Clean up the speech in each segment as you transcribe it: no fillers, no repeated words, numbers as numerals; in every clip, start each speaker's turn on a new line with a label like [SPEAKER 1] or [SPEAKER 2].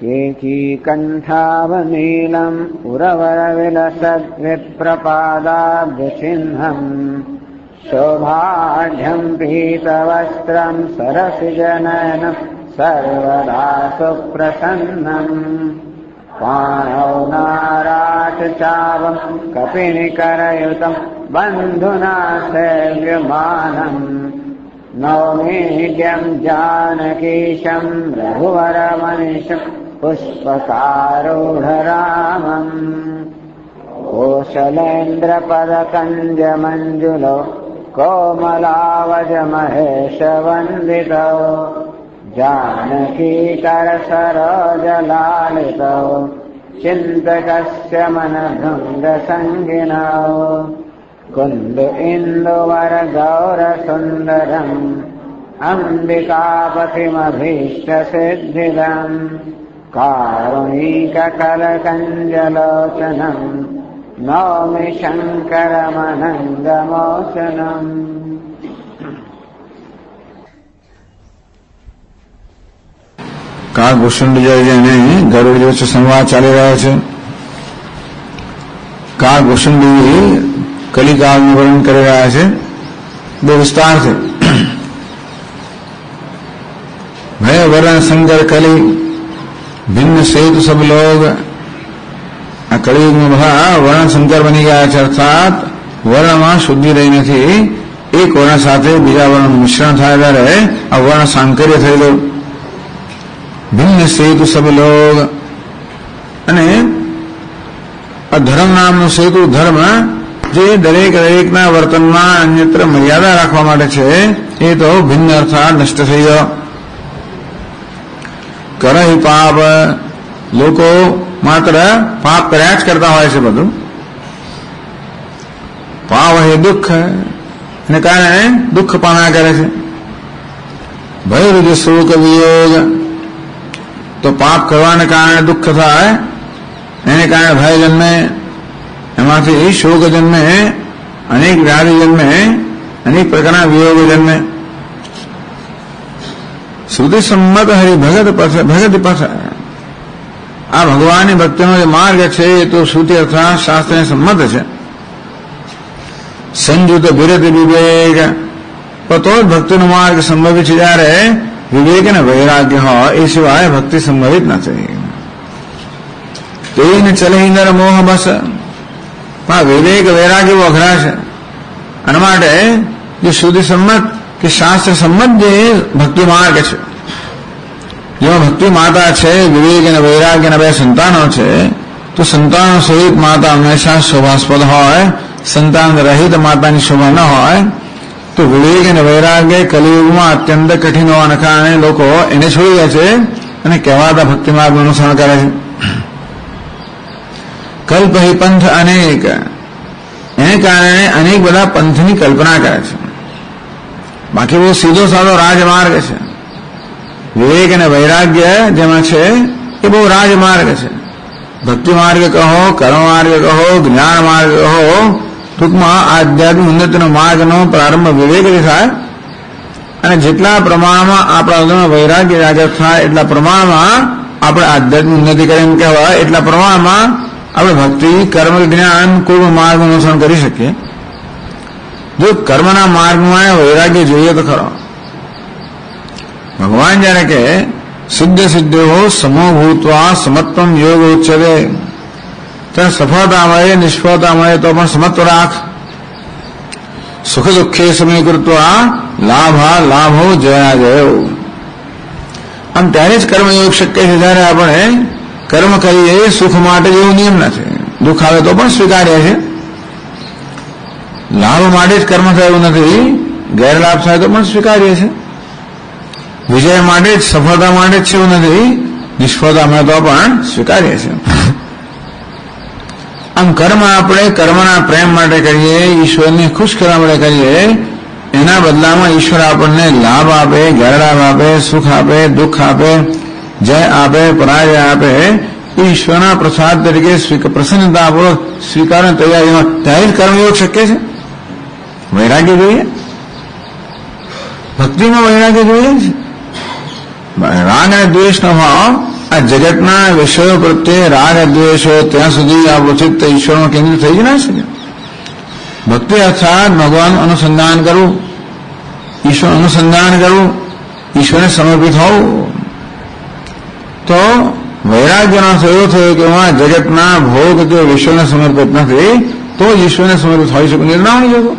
[SPEAKER 1] केकीकण्ठावनीलम् उरवरविलसद्विप्रपादाब्जचिह्नम् शोभाढ्यम् पीतवस्त्रम् सरसिजनयनम् सर्वदा सुप्रसन्नम् पाणौ नाराचचावम् कपिनिकरयुतम् बन्धुना सेव्यमानम् नौमीड्यम् जानकीशम् रघुवरमनिशम् पुष्पकारूढरामम् कोशलेन्द्रपदकञ्जमञ्जुलो कोमलावजमहेशवन्दितो जानकीकरसरोजलालितो चिन्तकस्य मनभृङ्गसङ्गिनौ कुन्द इन्दुवरगौरसुन्दरम् अम्बिकापतिमभीष्टसिद्धिदम् कारुणीककलकञ्जलोचनम् नौमि शङ्करमनङ्गमोचनम्।
[SPEAKER 2] કાળભૂષણજય અને ગરુડ વચ્ચે સંવાદ ચાલી રહ્યો છે. કાળભૂષણજી કલિકાળનું વર્ણન કરી રહ્યા છે બહુ વિસ્તારથી. ભય વરણ શંકર કલી ભિન્ન સેતુ સબ લોગ. આ કળિયુગમાં બધા વર્ણ શંકર બની ગયા છે, અર્થાત વર્ણમાં શુદ્ધિ રહી નથી. એક વર્ણ સાથે બીજા વર્ણનું મિશ્રણ થાય ત્યારે આ વર્ણ સાંકર્ય થયેલું. ભિન્ન સેતુ સબ લોગ અને આ ધર્મ નામનું સેતુ ધર્મ જે દરેકના વર્તનમાં અન્યત્ર મર્યાદા રાખવા માટે છે એ તો ભિન્ન અર્થાત નષ્ટ થઈ ગયો. કરહી પાપ, લોકો માત્ર પાપ કર્યા જ કરતા હોય છે. બધું પાવ એ દુઃખ ને કારણે દુઃખ પામ્યા કરે છે. ભયરુજ શોક વિયોગ, તો પાપ કરવાને કારણે દુઃખ થાય, એને કારણે ભય જન્મે, એમાંથી શોક જન્મે, અનેક વ્યાધિ જન્મે, અનેક પ્રકારના વિયોગ જન્મે. શ્રુતિ સંમત હરિભગત પથ, આ ભગવાનની ભક્તિનો જે માર્ગ છે એ તો શ્રુતિ અર્થાત શાસ્ત્રને સંમત છે. સંયુત વિરત વિવેક, તો જ ભક્તિનો માર્ગ સંભવિત છે. જ્યારે વિવેક અને વૈરાગ્ય હોય એ સિવાય ભક્તિ સંભવિત નથી. તેને ચલે નર મોહ બસ, પણ વિવેક વૈરાગ્ય બહુ અઘરા છે. આના માટે જે શ્રુતિ સંમત કે શાસ્ત્ર સંમત જે ભક્તિ માર્ગ છે, જેમાં ભક્તિ માતા છે, વિવેક અને વૈરાગ્યના બે સંતાનો છે, તો સંતાનો સહિત માતા હંમેશા શોભાસ્પદ હોય, સંતાન રહિત માતાની શોભા ન હોય. તો વિવેક અને વૈરાગ્ય કલિયુગમાં અત્યંત કઠિન હોવાના કારણે લોકો એને છોડી દે છે અને કહેવાતા ભક્તિ માર્ગનું અનુસરણ કરે છે. કલ્પ હિ પંથ અનેક, એને કારણે અનેક બધા પંથની કલ્પના કરે છે. બાકી બહુ સીધો સાદો રાજમાર્ગ છે. વિવેક અને વૈરાગ્ય જેમાં છે એ બહુ રાજમાર્ગ છે. ભક્તિ માર્ગ કહો, કર્મ માર્ગ કહો, જ્ઞાન માર્ગ કહો, ટૂંકમાં આધ્યાત્મિક ઉન્નતિનો માર્ગનો પ્રારંભ વિવેકથી થાય અને જેટલા પ્રમાણમાં આપણા હૃદયમાં વૈરાગ્ય જાગૃત થાય એટલા પ્રમાણમાં આપણે આધ્યાત્મિક ઉન્નતિ કરીએ એમ કહેવાય, એટલા પ્રમાણમાં આપણે ભક્તિ, કર્મ, જ્ઞાન કોઈ માર્ગનું અનુસરણ કરી શકીએ. જો કર્મના માર્ગમાં વૈરાગ્ય જોઈએ તો ખરો. ભગવાન જયારે કે સિદ્ધ સિદ્ધો સમો ભૂત્વા સમત્વમ યોગ ઉચ્ચતે, ત્યાં સફળતા મળે નિષ્ફળતા મળે તો પણ સમત્વ રાખ. સુખ દુઃખે સમય કૃત્વા લાભા લાભો જયા જયો. આમ ત્યારે જ કર્મયોગ શક્ય છે જ્યારે આપણે કર્મ કરીએ સુખ માટે જેવો નિયમ નથી. દુઃખ આવે તો પણ સ્વીકાર્ય છે. લાભ માટે જ કર્મ થયું નથી, ગેરલાભ થાય તો પણ સ્વીકાર્ય છે. વિજય માટે જ, સફળતા માટે જ છે એવું નથી, નિષ્ફળતા મળે તો પણ સ્વીકાર્ય છે. આમ કર્મ આપણે કર્મના પ્રેમ માટે કરીએ, ઈશ્વરને ખુશ કરવા માટે કરીએ, એના બદલામાં ઈશ્વર આપણને લાભ આપે, ગેરલાભ આપે, સુખ આપે, દુઃખ આપે, જય આપે, પરાજય આપે, ઈશ્વરના પ્રસાદ તરીકે પ્રસન્નતાપૂર્વક સ્વીકારવાની તૈયારીમાં ત્યારે જ કર્મયોગ શક્ય છે. વૈરાગ્ય જોઈએ, ભક્તિમાં વૈરાગ્ય જોઈએ છે. રાગ અને દ્વેષનો ભાવ આ જગતના વિષયો પ્રત્યે રાગ દ્વેષો ત્યાં સુધી આપણું ચિત્ત ઈશ્વરમાં કેન્દ્રિત થઈ જ ના શકે. ભક્તિ અર્થાત ભગવાન અનુસંધાન કરવું, ઈશ્વર અનુસંધાન કરવું, ઈશ્વરને સમર્પિત હોવું. તો વૈરાગ્યનો અર્થ એવો થયો કે હું જગતના ભોગ કે વિશ્વને સમર્પિત નથી, તો જ ઈશ્વરને સમર્પિત હોઈ શકું, નિર્ણય નહીં જતો.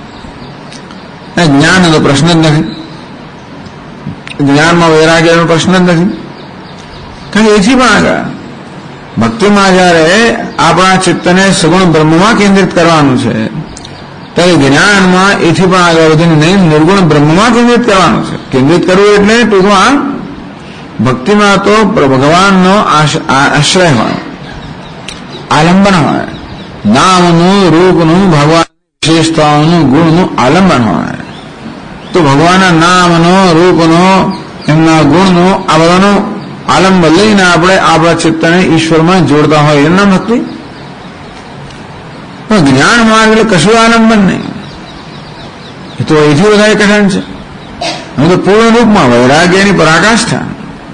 [SPEAKER 2] જ્ઞાન તો પ્રશ્ન જ નથી, જ્ઞાનમાં વૈરાગ્યનો પ્રશ્ન જ નથી. કારણ કે એથી પણ આગળ ભક્તિમાં જયારે આપણા ચિત્તને સગુણ બ્રહ્મમાં કેન્દ્રિત કરવાનું છે, ત્યારે જ્ઞાનમાં એથી પણ આગળ વધીને નહીં નિર્ગુણ બ્રહ્મમાં કેન્દ્રિત કરવાનું છે. કેન્દ્રિત કરવું એટલે ટૂંકમાં ભક્તિમાં તો ભગવાનનો આશ્રય હોય, આલંબન હોય, નામનું, રૂપનું, ભગવાન વિશેષતાઓનું, ગુણનું આલંબન હોય. તો ભગવાનના નામનો, રૂપનો, એમના ગુણનો આ બધાનો આલંબન લઈને આપણે આપણા ચિત્તને ઈશ્વરમાં જોડતા હોય એના ભક્તિ. પણ જ્ઞાન માર્ગ એટલે કશું આલંબન નહીં. એ તો એથી વધારે કઠણ છે. હવે તો પૂર્ણ રૂપમાં વૈરાગ્યની પરાકાષ્ઠા.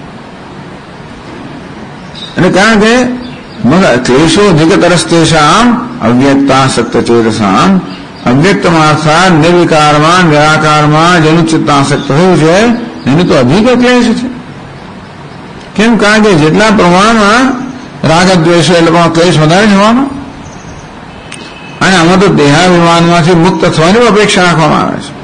[SPEAKER 2] અને કારણ કે ક્લેશો અધિકતરસ્તેષામ અવ્યક્તા સક્તચેતસામ, અવ્યક્તમાં અર્થાત નિર્વિકારમાં, નિરાકારમાં જેનું ચિત્ત આસક્ત થયું છે એનું તો અધિક ક્લેશ છે. કેમ? કારણ કે જેટલા પ્રમાણમાં રાગ દ્વેષ એ લોકોનો ક્લેશ વધારે થવાનો. અને આમાં તો દેહાભિમાનમાંથી મુક્ત થવાની અપેક્ષા રાખવામાં આવે છે.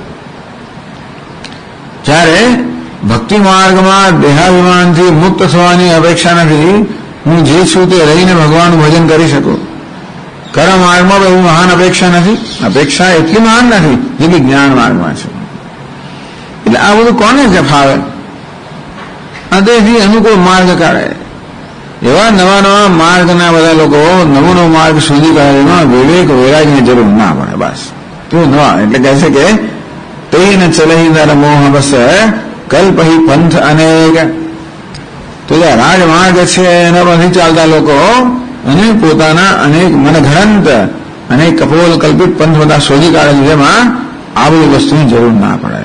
[SPEAKER 2] જ્યારે ભક્તિ માર્ગમાં દેહાભિમાનથી મુક્ત થવાની અપેક્ષા નથી. હું જે છું તે રહીને ભગવાનનું ભજન કરી શકું. કર્મ માર્ગમાં એવી મહાન અપેક્ષા નથી. અપેક્ષા એટલી મહાન નથી જેટલી જ્ઞાન માર્ગમાં છે. એટલે આ બધું કોને ફાવે? તેથી અનુકૂળ માર્ગ કાઢે. એવા નવા નવા માર્ગના બધા લોકો નવો નવો માર્ગ શોધી કાઢે. વિવેક વૈરાગ્યની જરૂર ના પડે. બસ તેવું નવા એટલે કહે છે કે તેન ચલહી નર મોહ બસ કલ્પહી પંથ અનેક. તો જે રાજમાર્ગ છે એના પરથી ચાલતા લોકો અને પોતાના અનેક મનઘડંત અને કપોલ કલ્પિત પંથ બધા શોધી કાઢે છે, જેમાં આ બધી વસ્તુની જરૂર ના પડે.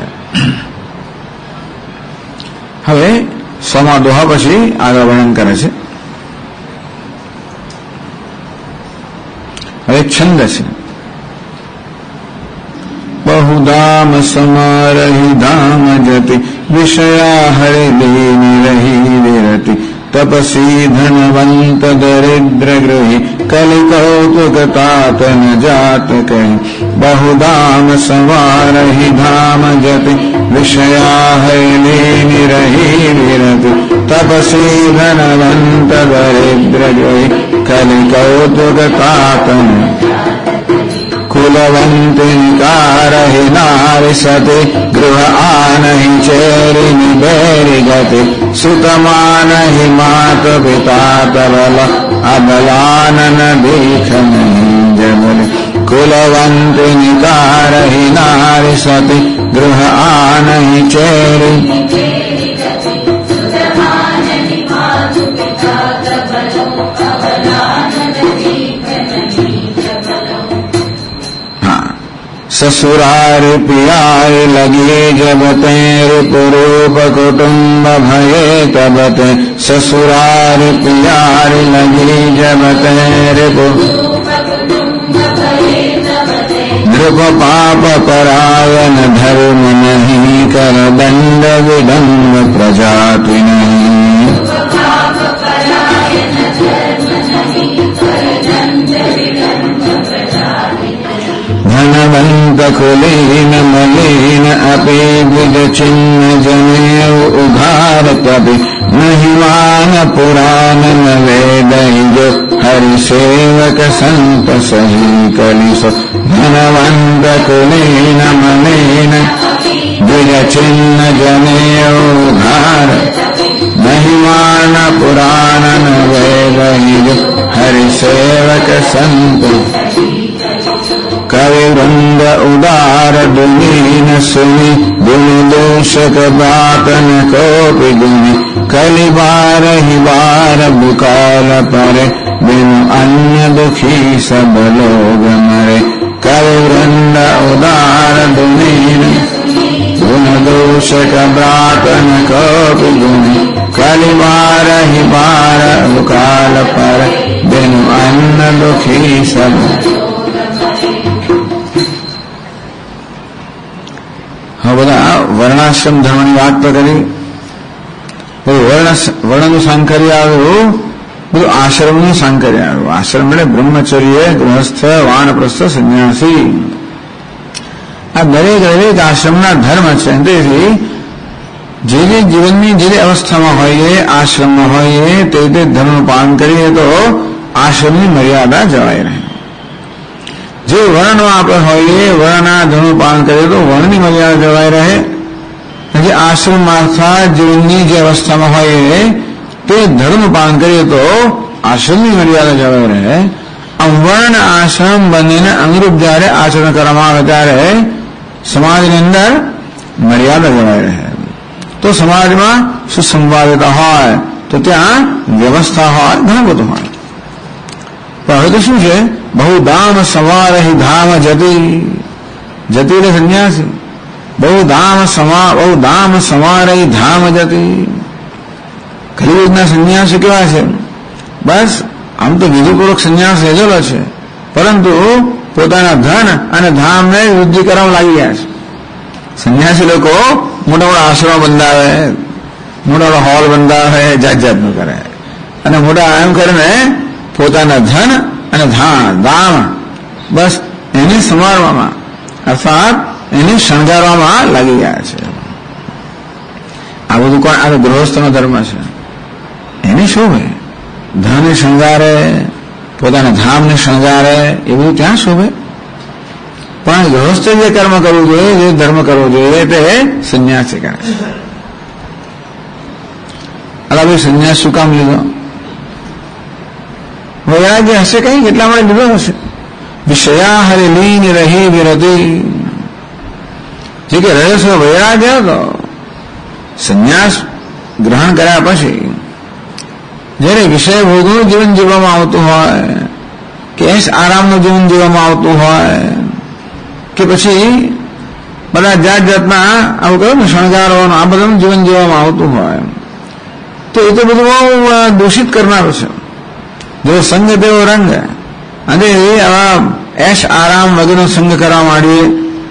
[SPEAKER 2] હવે સોમા દોહા પછી આગળ વર્ણન કરે છે. હવે છંદ છે. બહુધામ સમારહી ધામ જતિ વિષયા હરે લીની રહી વિરતિ તપસી ધનવંત દરિદ્ર ગૃહી કલિકૌતુક તાત ન જાત કહી. બહુધામ સવારહી ધામ જતિ વિષયા હરે લીની રહી વિરતિ તપસી ધનવંત દરિદ્ર ગૃહી કલિકૌતુક તાત ન कुलवंती कारहि नारि सति गृह आनहि चेरिनि बेरि गति सुतमानहि मात पिता तबल अबलानन दीख नहीं जबल. कुलवंती कारहि नारि सति गृह आनहि चेरि ससुरार पियार लगे जब ते रूप रूप कुटुंब भये तब ते. ससुरार पियार लगे जब ते रूप नृप पाप परायण धर्म नहीं कर दंड विदंब प्रजाति नहीं. धनवंत कुलीन मलिन अपि विद चिन्ह जनेऊ उघार कपि महिमान पुराण न वेद जो हरि सेवक संत सही कलिसो. धनवंत कुलीन मलिन विद चिन्ह जनेऊ उघार महिमान पुराण न वेद जो हरि सेवक संत. कवि वृंद उदार दुलीन सुनि गुण दोषक बात न कोपि गुनि. कलिबार ही बार बुकाल परे बिनु अन्य दुखी सब लोग मरे. कवि वृंद उदार दुलीन गुण દોષક બ્રાતન કપી ગુણ કલિવાર હિ બાર દુકાલ પર બેનું અન્ન દુખી સબ. હવે બધા વર્ણાશ્રમ ધર્મની વાત તો કરી, વર્ણનું સાંકર્ય આવ્યું, બધું આશ્રમનું સાંકર્ય આવ્યું. આશ્રમ એટલે બ્રહ્મચર્ય, ગૃહસ્થ, વાનપ્રસ્થ, સંન્યાસી, આ દરેક આશ્રમના ધર્મ છે. તેથી જે જીવનની જે અવસ્થામાં હોઈએ, આશ્રમમાં હોઈએ, તે ધર્મનું પાલન કરીએ તો આશ્રમની મર્યાદા જળવાઈ રહે. જે વર્ણમાં આપણે હોઈએ, વર્ણના ધર્મનું પાલન કરીએ તો વર્ણની મર્યાદા જળવાઈ રહે. જે આશ્રમ મારફત જીવનની જે અવસ્થામાં હોઈએ તે ધર્મનું પાલન કરીએ તો આશ્રમની મર્યાદા જળવાઈ રહે. આમ વર્ણ આશ્રમ બંનેને અનુરૂપ જયારે આચરણ કરવામાં આવે ત્યારે સમાજની અંદર મર્યાદા જળવાઈ રહે. તો સમાજમાં સુસંવાદિતા હોય તો ત્યાં વ્યવસ્થા હોય, ઘણું બધું હોય. પણ હવે તો શું છે, બહુ દામ સવારહી ધામ જતી, જતી એટલે સંન્યાસી. બહુ દામ સવારહી ધામ જતી. કલિયુગના સંન્યાસી કેવા છે? બસ આમ તો વિધિપૂર્વક સંન્યાસ લીધેલો છે, પરંતુ પોતાના ધન અને ધામને વૃદ્ધિ કરવા લાગી ગયા છે. સંન્યાસી લોકો મોટા મોટા આશ્રમો બંધાવે, મોટા મોટા હોલ બંધાવે, જાત જાતનું કરે અને મોટા એમ કરીને પોતાના ધન અને દામ બસ એને સંવારવામાં અર્થાત એને શણગારવામાં લાગી ગયા છે. આ બધું કોણ? આ ગૃહસ્થનો ધર્મ છે. એને શોભે, ધનને શણગારે, પોતાના ધામને શણગારે, એ બધું ત્યાં શોભે. પણ ગૃહસ્થ જે કર્મ કરવું જોઈએ, જે ધર્મ કરવો જોઈએ તે સંન્યાસી કરે. અલા ભાઈ સંન્યાસ શું કામ લીધો? વૈરાગ્ય હશે કઈ, કેટલા માટે લીધો હશે? વિષયા હરે લીન રહી વિરતી. જે કે રસ વૈરાગ્ય હતો, સંન્યાસ ગ્રહણ કર્યા પછી જયારે વિષય ભોગનું જીવન જીવવામાં આવતું હોય, કે આરામનું જીવન જીવવામાં આવતું હોય, કે પછી બધા જાત જાતના આવું કહ્યું ને શણગારવાનું આ બધાનું જીવન જીવવામાં આવતું હોય, તો એ તો બધું બહુ દૂષિત કરનારું છે. જેવો સંગ તેવો રંગ. અને આવા એશ આરામ વગેરેનો સંગ કરવા માંડીએ,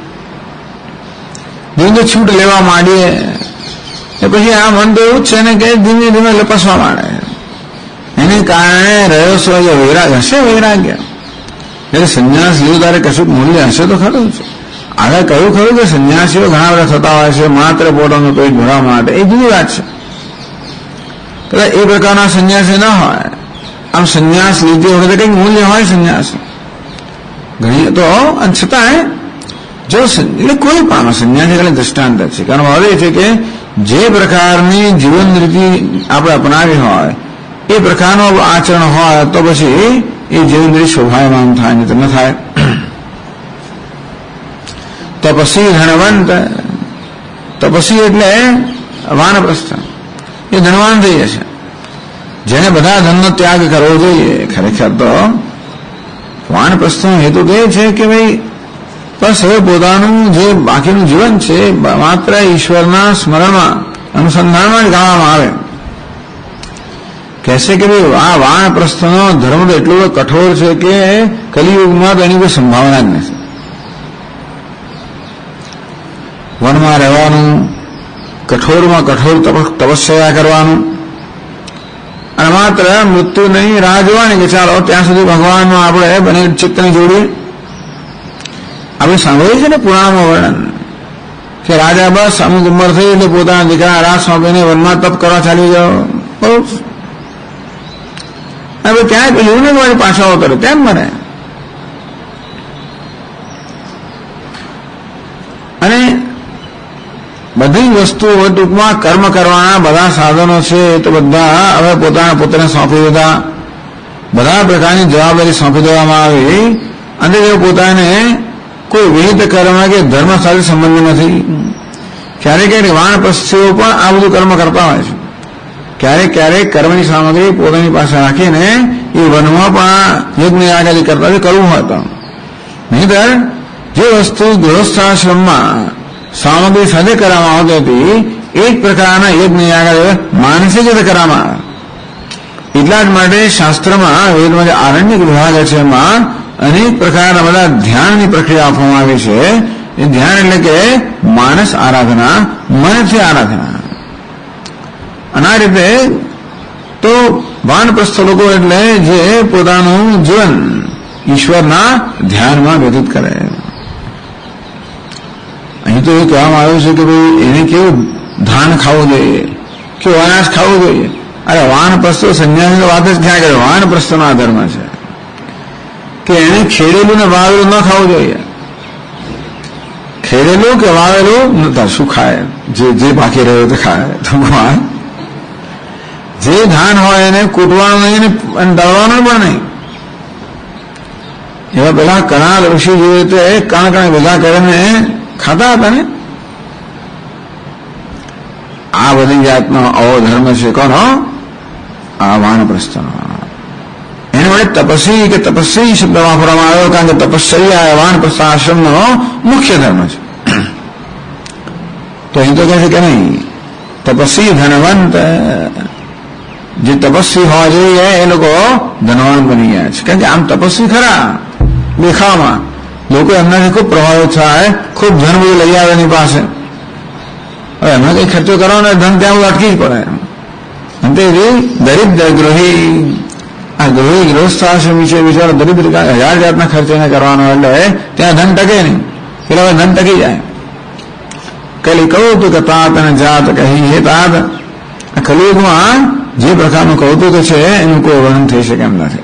[SPEAKER 2] ધીમે છૂટ લેવા માંડીએ, એ પછી આ મન તો એવું જ છે ને કે ધીમે ધીમે લપસવા માંડે. એને કારણે રહ્યો છો જે વૈરાગ્ય હશે, વૈરાગ્ય એટલે સંન્યાસ લીધું તારે કશું મૂલ્ય હશે તો ખરું છે. આગળ કહ્યું ખરું કે સંન્યાસીઓ ઘણા બધા થતા હોય છે માત્ર પોતાનું પેટ ભરવા માટે, એ જુદી વાત છે. કદાચ એ પ્રકારના સંન્યાસી ન હોય. આમ સંન્યાસ લીધી વખતે કંઈક મૂલ્ય હોય સંન્યાસ ઘણી તો, અને છતાંય જો એટલે કોઈ પણ સંન્યાસી એટલે દ્રષ્ટાંત છે. કારણ હવે છે કે જે પ્રકારની જીવન રીતિ આપણે અપનાવી હોય, એ પ્રકારનું આચરણ હોય તો પછી એ જીવન રીતિ શોભાયમાન થાય, નહીં તો ન થાય. તપસી ધનવંત, તપસી એટલે વાનપ્રસ્થ, એ ધનવાન થઈ જશે. જેને બધા ધનનો ત્યાગ કરવો જોઈએ. ખરેખર તો વાનપ્રસ્થનો હેતુ તો એ છે કે ભાઈ બસ હવે પોતાનું જે બાકીનું જીવન છે માત્ર ઈશ્વરના સ્મરણમાં, અનુસંધાનમાં જ ગાળવામાં આવે. કહેશે કે ભાઈ આ વાનપ્રસ્થનો ધર્મ તો એટલો કઠોર છે કે કલિયુગમાં તો એની કોઈ સંભાવના જ નથી. વનમાં રહેવાનું, કઠોરમાં કઠોર તપસ્યા કરવાનું, અને માત્ર મૃત્યુ નહીં રાહ જોવાની કે ચાલો ત્યાં સુધી ભગવાનનું આપણે બને ચિત્તને જોડીએ. આપણે સાંભળ્યું છે ને પુરાણમાં વર્ણન કે રાજા બસ અમુક ઉંમર થઈ એટલે પોતાના દીકરા રાજ સોંપીને વનમાં તપ કરવા ચાલી જાઓ. બહુ હવે ત્યાં પેલું ને મારી પાછા ઉતરે તેમ મને. અને બધી વસ્તુઓ ટૂંકમાં કર્મ કરવાના બધા સાધનો છે તો બધા હવે પોતાના પુત્રને સોંપી દીધા. બધા પ્રકારની જવાબદારી સોંપી દેવામાં આવી અને એ પોતાને કોઈ વિહિત કર્મ કે ધર્મ સાથે સંબંધ નથી. ક્યારેક ક્યારેક વાનપ્રસ્થીઓ પણ આ બધું કર્મ કરતા હોય છે. ક્યારેક ક્યારેક કર્મની સામગ્રી પોતાની પાસે રાખીને એ વનમાં પણ યજ્ઞ યાગાદી કરતા કરવું હોય તો. નહીંતર જે વસ્તુ ગૃહસ્થાશ્રમમાં સામગ્રી સાથે કરવામાં આવતી હતી એ જ પ્રકારના યજ્ઞ આગળ માનસિક રીતે કરવામાં આવે. એટલા જ માટે શાસ્ત્રમાં વેદમાં જે આરણ્યક વિભાગ છે એમાં અનેક પ્રકારના બધા ધ્યાનની પ્રક્રિયા આપવામાં આવી છે. એ ધ્યાન એટલે કે માનસ આરાધના, મનથી આરાધના. અને આ રીતે તો વાનપ્રસ્થ લોકો એટલે જે પોતાનું જીવન ઈશ્વરના ધ્યાનમાં વ્યતીત કરે. અહીં તો એ કહેવામાં આવ્યું છે કે ભાઈ એને કેવું ધાન ખાવું જોઈએ, કેવું અનાજ ખાવું જોઈએ. અરે વાનપ્રસ્થો સંન્યાસની વાત જ ક્યાં કરે? વાનપ્રસ્થનો આ ધર્મ છે કે એને ખેડેલું ને વાવેલું ન ખાવું જોઈએ. ખેડેલું કે વાવેલું નતા શું ખાય? જે બાકી રહ્યું તો ખાય. જે ધાન હોય એને કૂટવાનું નહીં અને દળવાનું પણ નહીં. એવા પેલા કણાલ ઋષિ જેવી રીતે કણ ભેગા કરીને ખાતા હતા ને. આ બધી જાતનો આવો ધર્મ છે. કોનો? આ વાનપ્રસ્થનો. એને વડે તપસ્વી કે તપસ્વી શબ્દ વાપરવામાં આવ્યો કારણ કે તપસ્યા વાનપ્રસ્થ આશ્રમનો મુખ્ય ધર્મ છે. તો અહીં તો કહે છે કે નહીં, તપસ્વી ધનવંત. જે તપસ્વી હોવા જોઈએ એ લોકો ધનવાન બની ગયા છે. કારણ કે આમ તપસ્વી ખરા દેખાવામાં, લોકો એમનાથી ખૂબ પ્રભાવિત થાય, ખૂબ ધન બધું લઈ આવે એની પાસે. હવે એમને કઈ ખર્ચો કરવાનો ધન ત્યાં અટકી જ પડે. અંતે દરિદ્ર ગૃહી, આ ગૃહી ગૃહસ્થાશ્રમ વિશે બિચારો દરિદ્ર 1000 જાતના ખર્ચ એને કરવાનો એટલે ત્યાં ધન ટકે નહીં. પેલા ધન ટકી જાય. કલી કૌતુક તાત અને જાત કહી હે તાત. આ કલિયુગમાં જે પ્રકારનું કૌતુક છે એનું કોઈ વર્ણન થઈ શકે એમ નથી.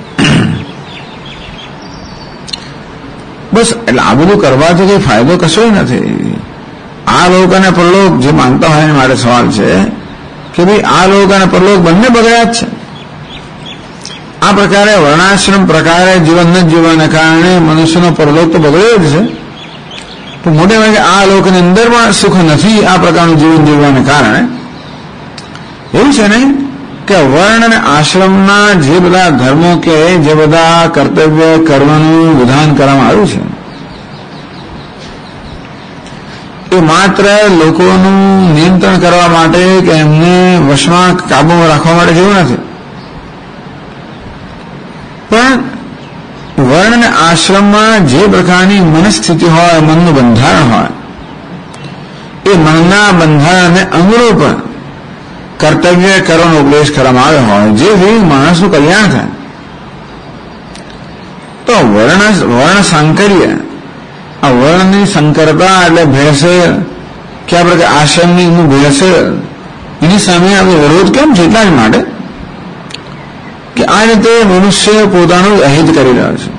[SPEAKER 2] બસ એટલે આ બધું કરવાથી કઈ ફાયદો કશો નથી. આ લોક અને પરલોક જે માનતા હોય એના માટે સવાલ છે કે ભાઈ આ લોક અને પરલોક બંને બગડ્યા જ છે. આ પ્રકારે વર્ણાશ્રમ પ્રકારે જીવન ન જીવવાને કારણે મનુષ્યનો પરલોક તો બગડ્યો જ છે. તો મોટે ભાગે આ લોકની અંદર પણ સુખ નથી આ પ્રકારનું જીવન જીવવાને કારણે. એવું છે નહીં કે વર્ણ અને આશ્રમના જે બધા ધર્મો કે જે બધા કર્તવ્ય કરવાનું વિધાન કરવામાં આવ્યું છે એ માત્ર લોકોનું નિયંત્રણ કરવા માટે કે એમને વશમાં કાબૂમાં રાખવા માટે જેવું નથી. પણ વર્ણ અને આશ્રમમાં જે પ્રકારની મનસ્થિતિ હોય, મનનું બંધારણ હોય, એ મનના બંધારણને અનુરૂપ કર્તવ્ય કરવાનો ઉપદેશ કરવામાં આવ્યો હોય જેથી માણસનું કલ્યાણ થાય. તો વર્ણ સાંકર્ય, આ વર્ણની સંકરતા એટલે ભેળસેળ, કે આ પ્રકાર આશ્રમની ભેળસેળ, એની સામે આપણે વિરોધ કેમ છે? એટલા જ માટે કે આ રીતે મનુષ્ય પોતાનું અહિત કરી રહ્યો છે.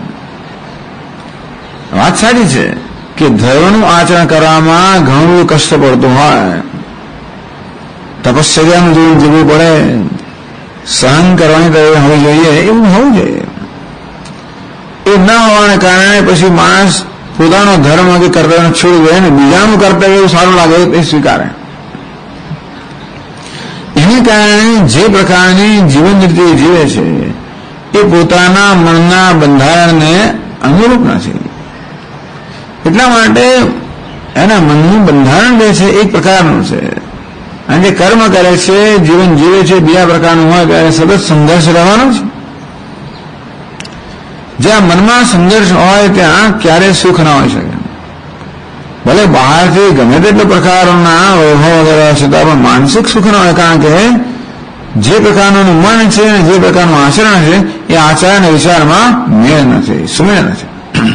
[SPEAKER 2] વાત સાચી છે કે ધર્મનું આચરણ કરવામાં ઘણું બધું કષ્ટ પડતું હોય, તપશ્ચર્યાનું જીવન જીવવું પડે, સહન કરવાની તૈયારી હોવી જોઈએ, એવું હોવું જોઈએ. એ ના હોવાને કારણે પછી માણસ પોતાનો ધર્મ કે કર્તવ્ય છોડી દે ને બીજાનું કર્તવ્ય એવું સારું લાગે એ સ્વીકારે. એને કારણે જે પ્રકારની જીવન રીતે જીવે છે એ પોતાના મનના બંધારણને અનુરૂપ નથી. એટલા માટે એના મનનું બંધારણ જે છે એક પ્રકારનું છે અને જે કર્મ કરે છે, જીવન જીવે છે, બીજા પ્રકારનું હોય ત્યારે સતત સંઘર્ષ રહેવાનો છે. જ્યાં મનમાં સંઘર્ષ હોય ત્યાં ક્યારેય સુખ ના હોઈ શકે. ભલે બહારથી ગમે તેટલા પ્રકારોના વૈભવ વગેરે છતાં પણ માનસિક સુખ ના હોય, કારણ કે જે પ્રકારનું મન છે અને જે પ્રકારનું આચરણ છે એ આચાર અને વિચારમાં મેળ નથી, સુમેળ નથી.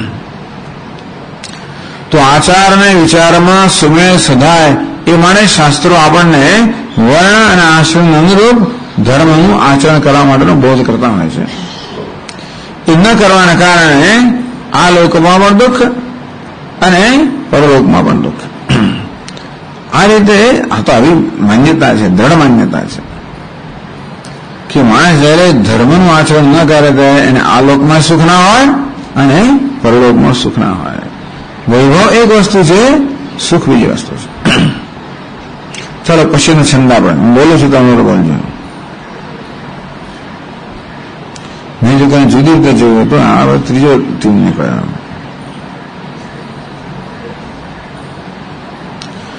[SPEAKER 2] તો આચાર અને વિચારમાં સુમેળ સધાય એ માટે શાસ્ત્રો આપણને વર્ણ અને આશ્રમ અનુરૂપ ધર્મનું આચરણ કરવા માટેનો બોધ કરતા હોય છે. એ ન કરવાના કારણે આ લોકમાં પણ દુઃખ અને પરલોકમાં પણ દુઃખ. આ રીતે આ તો આવી માન્યતા છે, દ્રઢ માન્યતા છે કે માણસ જયારે ધર્મનું આચરણ ન કરે ત્યારે એને આ લોકમાં સુખ ના હોય અને પરલોકમાં સુખ ના હોય. વૈભવ એક વસ્તુ છે, સુખ બીજી વસ્તુ છે. ચાલો પછીનો છંદ આપણે હું બોલું છું, તમે બોલજો. મેં જો કઈ જુદી રીતે જોયું તો આ ત્રીજો ટીમ નીકળ્યો.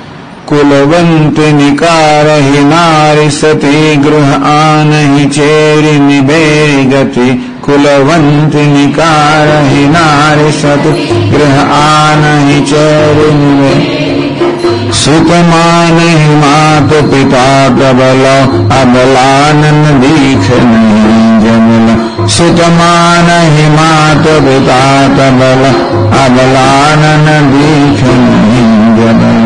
[SPEAKER 2] कुलवंत निकारहि नारी सती गृह आनहि चेरि निबेरि गति कुलवंत निकारहि नारी सती गृह आनहि चेरि निबेरि सुत मानहि मात पिता प्रबल अबलानन दीख नहीं जमल सुत मानहि मात पिता प्रबल अबलानन दीख नहीं जमल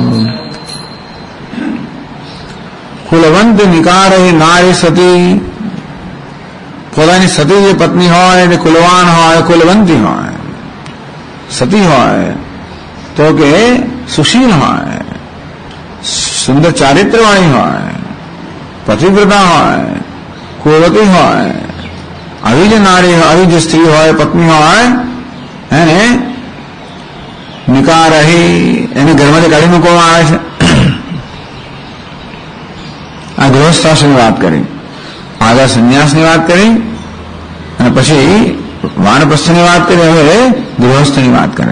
[SPEAKER 2] કુલવંત નિકારહી નારી સતી પોતાની સતી જે પત્ની હોય તે કુલવાન હોય કુલવંતી હોય સતી હોય તો કે સુશીલ હોય સુંદર ચારિત્રવાળી હોય પતિવ્રતા હોય કુળવતી હોય આવી જે નારી આવી જે સ્ત્રી હોય પત્ની હોય એને નિકારહી એને ઘરમાંથી કાઢી મૂકવામાં આવે છે આ ગૃહસ્થાશ્રમની વાત કરી આગળ સંન્યાસની વાત કરી અને પછી વાનપ્રસ્થની વાત કરી હવે ગૃહસ્થની વાત કરે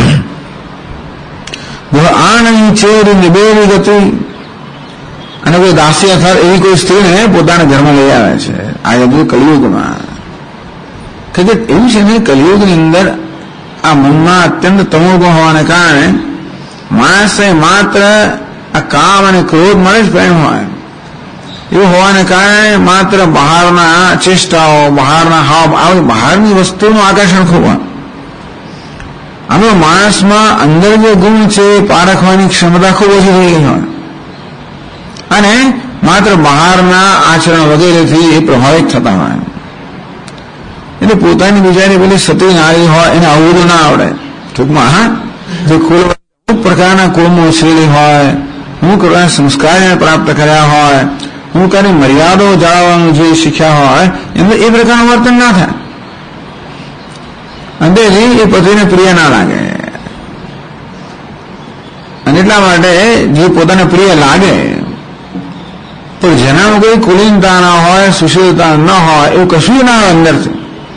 [SPEAKER 2] છે આનંદ ચેરી નિબેરી ગતિ અને કોઈ દાસી અથવા એવી કોઈ સ્ત્રીને પોતાના ઘરમાં લઈ આવે છે આ બધું કલિયુગમાં કે એવું છે ને કલિયુગની અંદર આ મનમાં અત્યંત તમોગુણ હોવાને કારણે માણસે માત્ર આ કામ અને ક્રોધ મળે જ પ્રેમ હોય એવું હોવાને કારણે માત્ર બહારના ચેષ્ટાઓ બહારના હાવ આવી બહારની વસ્તુનું આકર્ષણ ખૂબ હોય આનો માણસમાં અંદર જે ગુણ છે પારખવાની ક્ષમતા ખૂબ ઓછી થઈ ગઈ હોય અને માત્ર બહારના આચરણ વગેરેથી એ પ્રભાવિત થતા હોય એટલે પોતાની બીજાની પેલી સતી નારી હોય એને આવું બધું ના આવડે ટૂંકમાં હા જે અમુક પ્રકારના કુળમાં ઉછરેલી હોય અમુક પ્રકારના સંસ્કાર પ્રાપ્ત કર્યા હોય અમુક પ્રકારની મર્યાદાઓ જાળવવાનું જે શીખ્યા હોય એમને એ પ્રકારનું વર્તન ના થાય અંતેથી એ પતિને પ્રિય ના લાગે અને એટલા માટે જે પોતાને પ્રિય લાગે પણ જેનામાં કોઈ કુલીનતા ના હોય સુશીલતા ન હોય એવું કશું ના હોય અંદરથી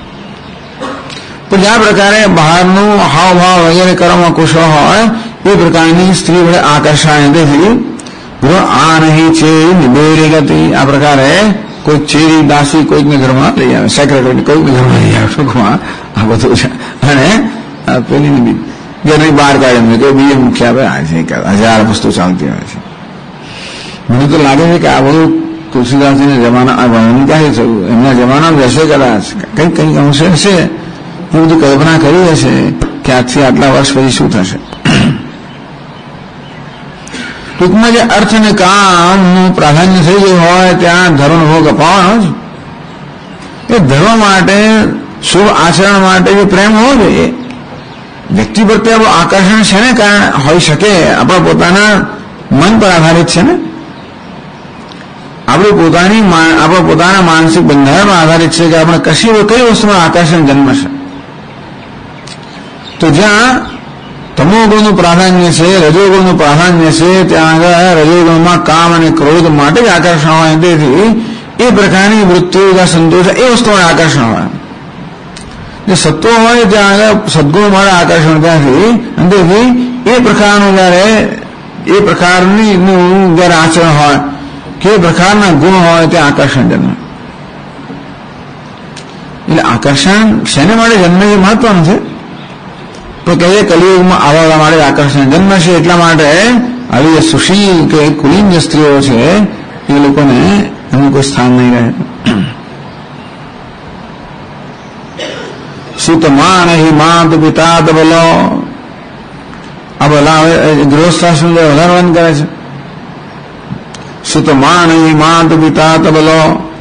[SPEAKER 2] પણ જ્યાં પ્રકારે બહારનું હાવભાવ વગેરે કરવામાં કુશળ હોય એ પ્રકારની સ્ત્રી વડે આકર્ષાય તેથી આ નહીં છે નિબેરી ગતિ આ પ્રકારે કોઈ ચેરી દાસી કોઈકને ઘરમાં લઈ આવે સેક્રેટરી કોઈકને ઘરમાં લઈ આવે ટૂંકમાં આ બધું છે અને પેલી બી ઘરની બહાર કાઢે કોઈ બીજે મુખ્ય આપે આ 1000 વસ્તુ ચાલતી હોય છે મને તો લાગે છે કે આ બધું તુલસીદાસજીના જમાના આ ભણવાની ક્યાંથી થયું એમના જમાનામાં હશે કદાચ કંઈક અંશે હશે એ બધું કલ્પના કરી હશે કે આજથી આટલા વર્ષ પછી શું થશે ટૂંકમાં જે અર્થ અને કામનું પ્રાધાન્ય થઈ ગયું હોય ત્યાં ધર્મનો ભોગ અપાવવાનો જ એ ધર્મ માટે શુભ આચરણ માટે જે પ્રેમ હોવો જોઈએ વ્યક્તિ પ્રત્યે આપણું આકર્ષણ છે ને કારણ હોઈ શકે આપણા પોતાના મન પર આધારિત છે ને આપણા પોતાના માનસિક બંધારણમાં આધારિત છે કે આપણે કઈ વસ્તુમાં આકર્ષણ જન્મશે તો જ્યાં તમોગુણનું પ્રાધાન્ય છે રજોગુણનું પ્રાધાન્ય છે ત્યાં આગળ રજોગુણમાં કામ અને ક્રોધ માટે જ આકર્ષણ હોય તેથી એ પ્રકારની વૃત્તિઓ સંતોષ એ વસ્તુમાં આકર્ષણ હોય જે સત્વ હોય ત્યાં આગળ સદગુણ મળે આકર્ષણ ત્યાંથી અને તેથી એ પ્રકારનું એ પ્રકારની જયારે આચરણ હોય કે એ પ્રકારના ગુણ હોય ત્યાં આકર્ષણ જન્મે એટલે આકર્ષણ શેને માટે જન્મે એ મહત્વનું છે તો કહીએ કલિયુગમાં આવવા માટે આકર્ષણ જન્મ છે એટલા માટે આવી જે સુશીલ કે કુલીન જે સ્ત્રીઓ છે એ લોકોને એનું કોઈ સ્થાન નહીં રહે સુતમાન હિ માત પિતા બોલો આ બોલા ગૃહસ્થાશ્રમ વધારવાનું કરે છે સુતમાન હિ માત પિતા બોલો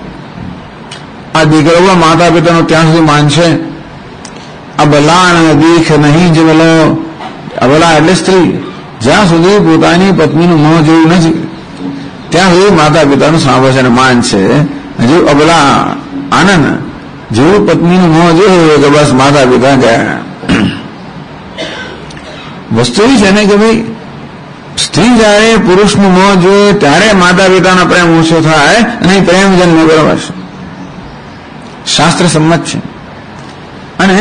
[SPEAKER 2] આ દીકરો માતા પિતાનું ત્યાં સુધી માન છે અબલાન દીખ નહીં જબલો અબલા એટલે સ્ત્રી જ્યાં સુધી પોતાની પત્નીનું મોં જેવું નથી ત્યાં સુધી માતા પિતાનું સાંભળે છે અને માન છે હજુ અબલા આનંદ જેવું પત્નીનું મોં જોયું કે બસ માતા પિતા ગયા વસ્તુ એ છે ને કે ભાઈ સ્ત્રી જયારે પુરુષનું મોં જોયે ત્યારે માતા પિતાનો પ્રેમ ઓછો થાય અને પ્રેમ જન્મ બરાબર છે શાસ્ત્ર સંમત છે અને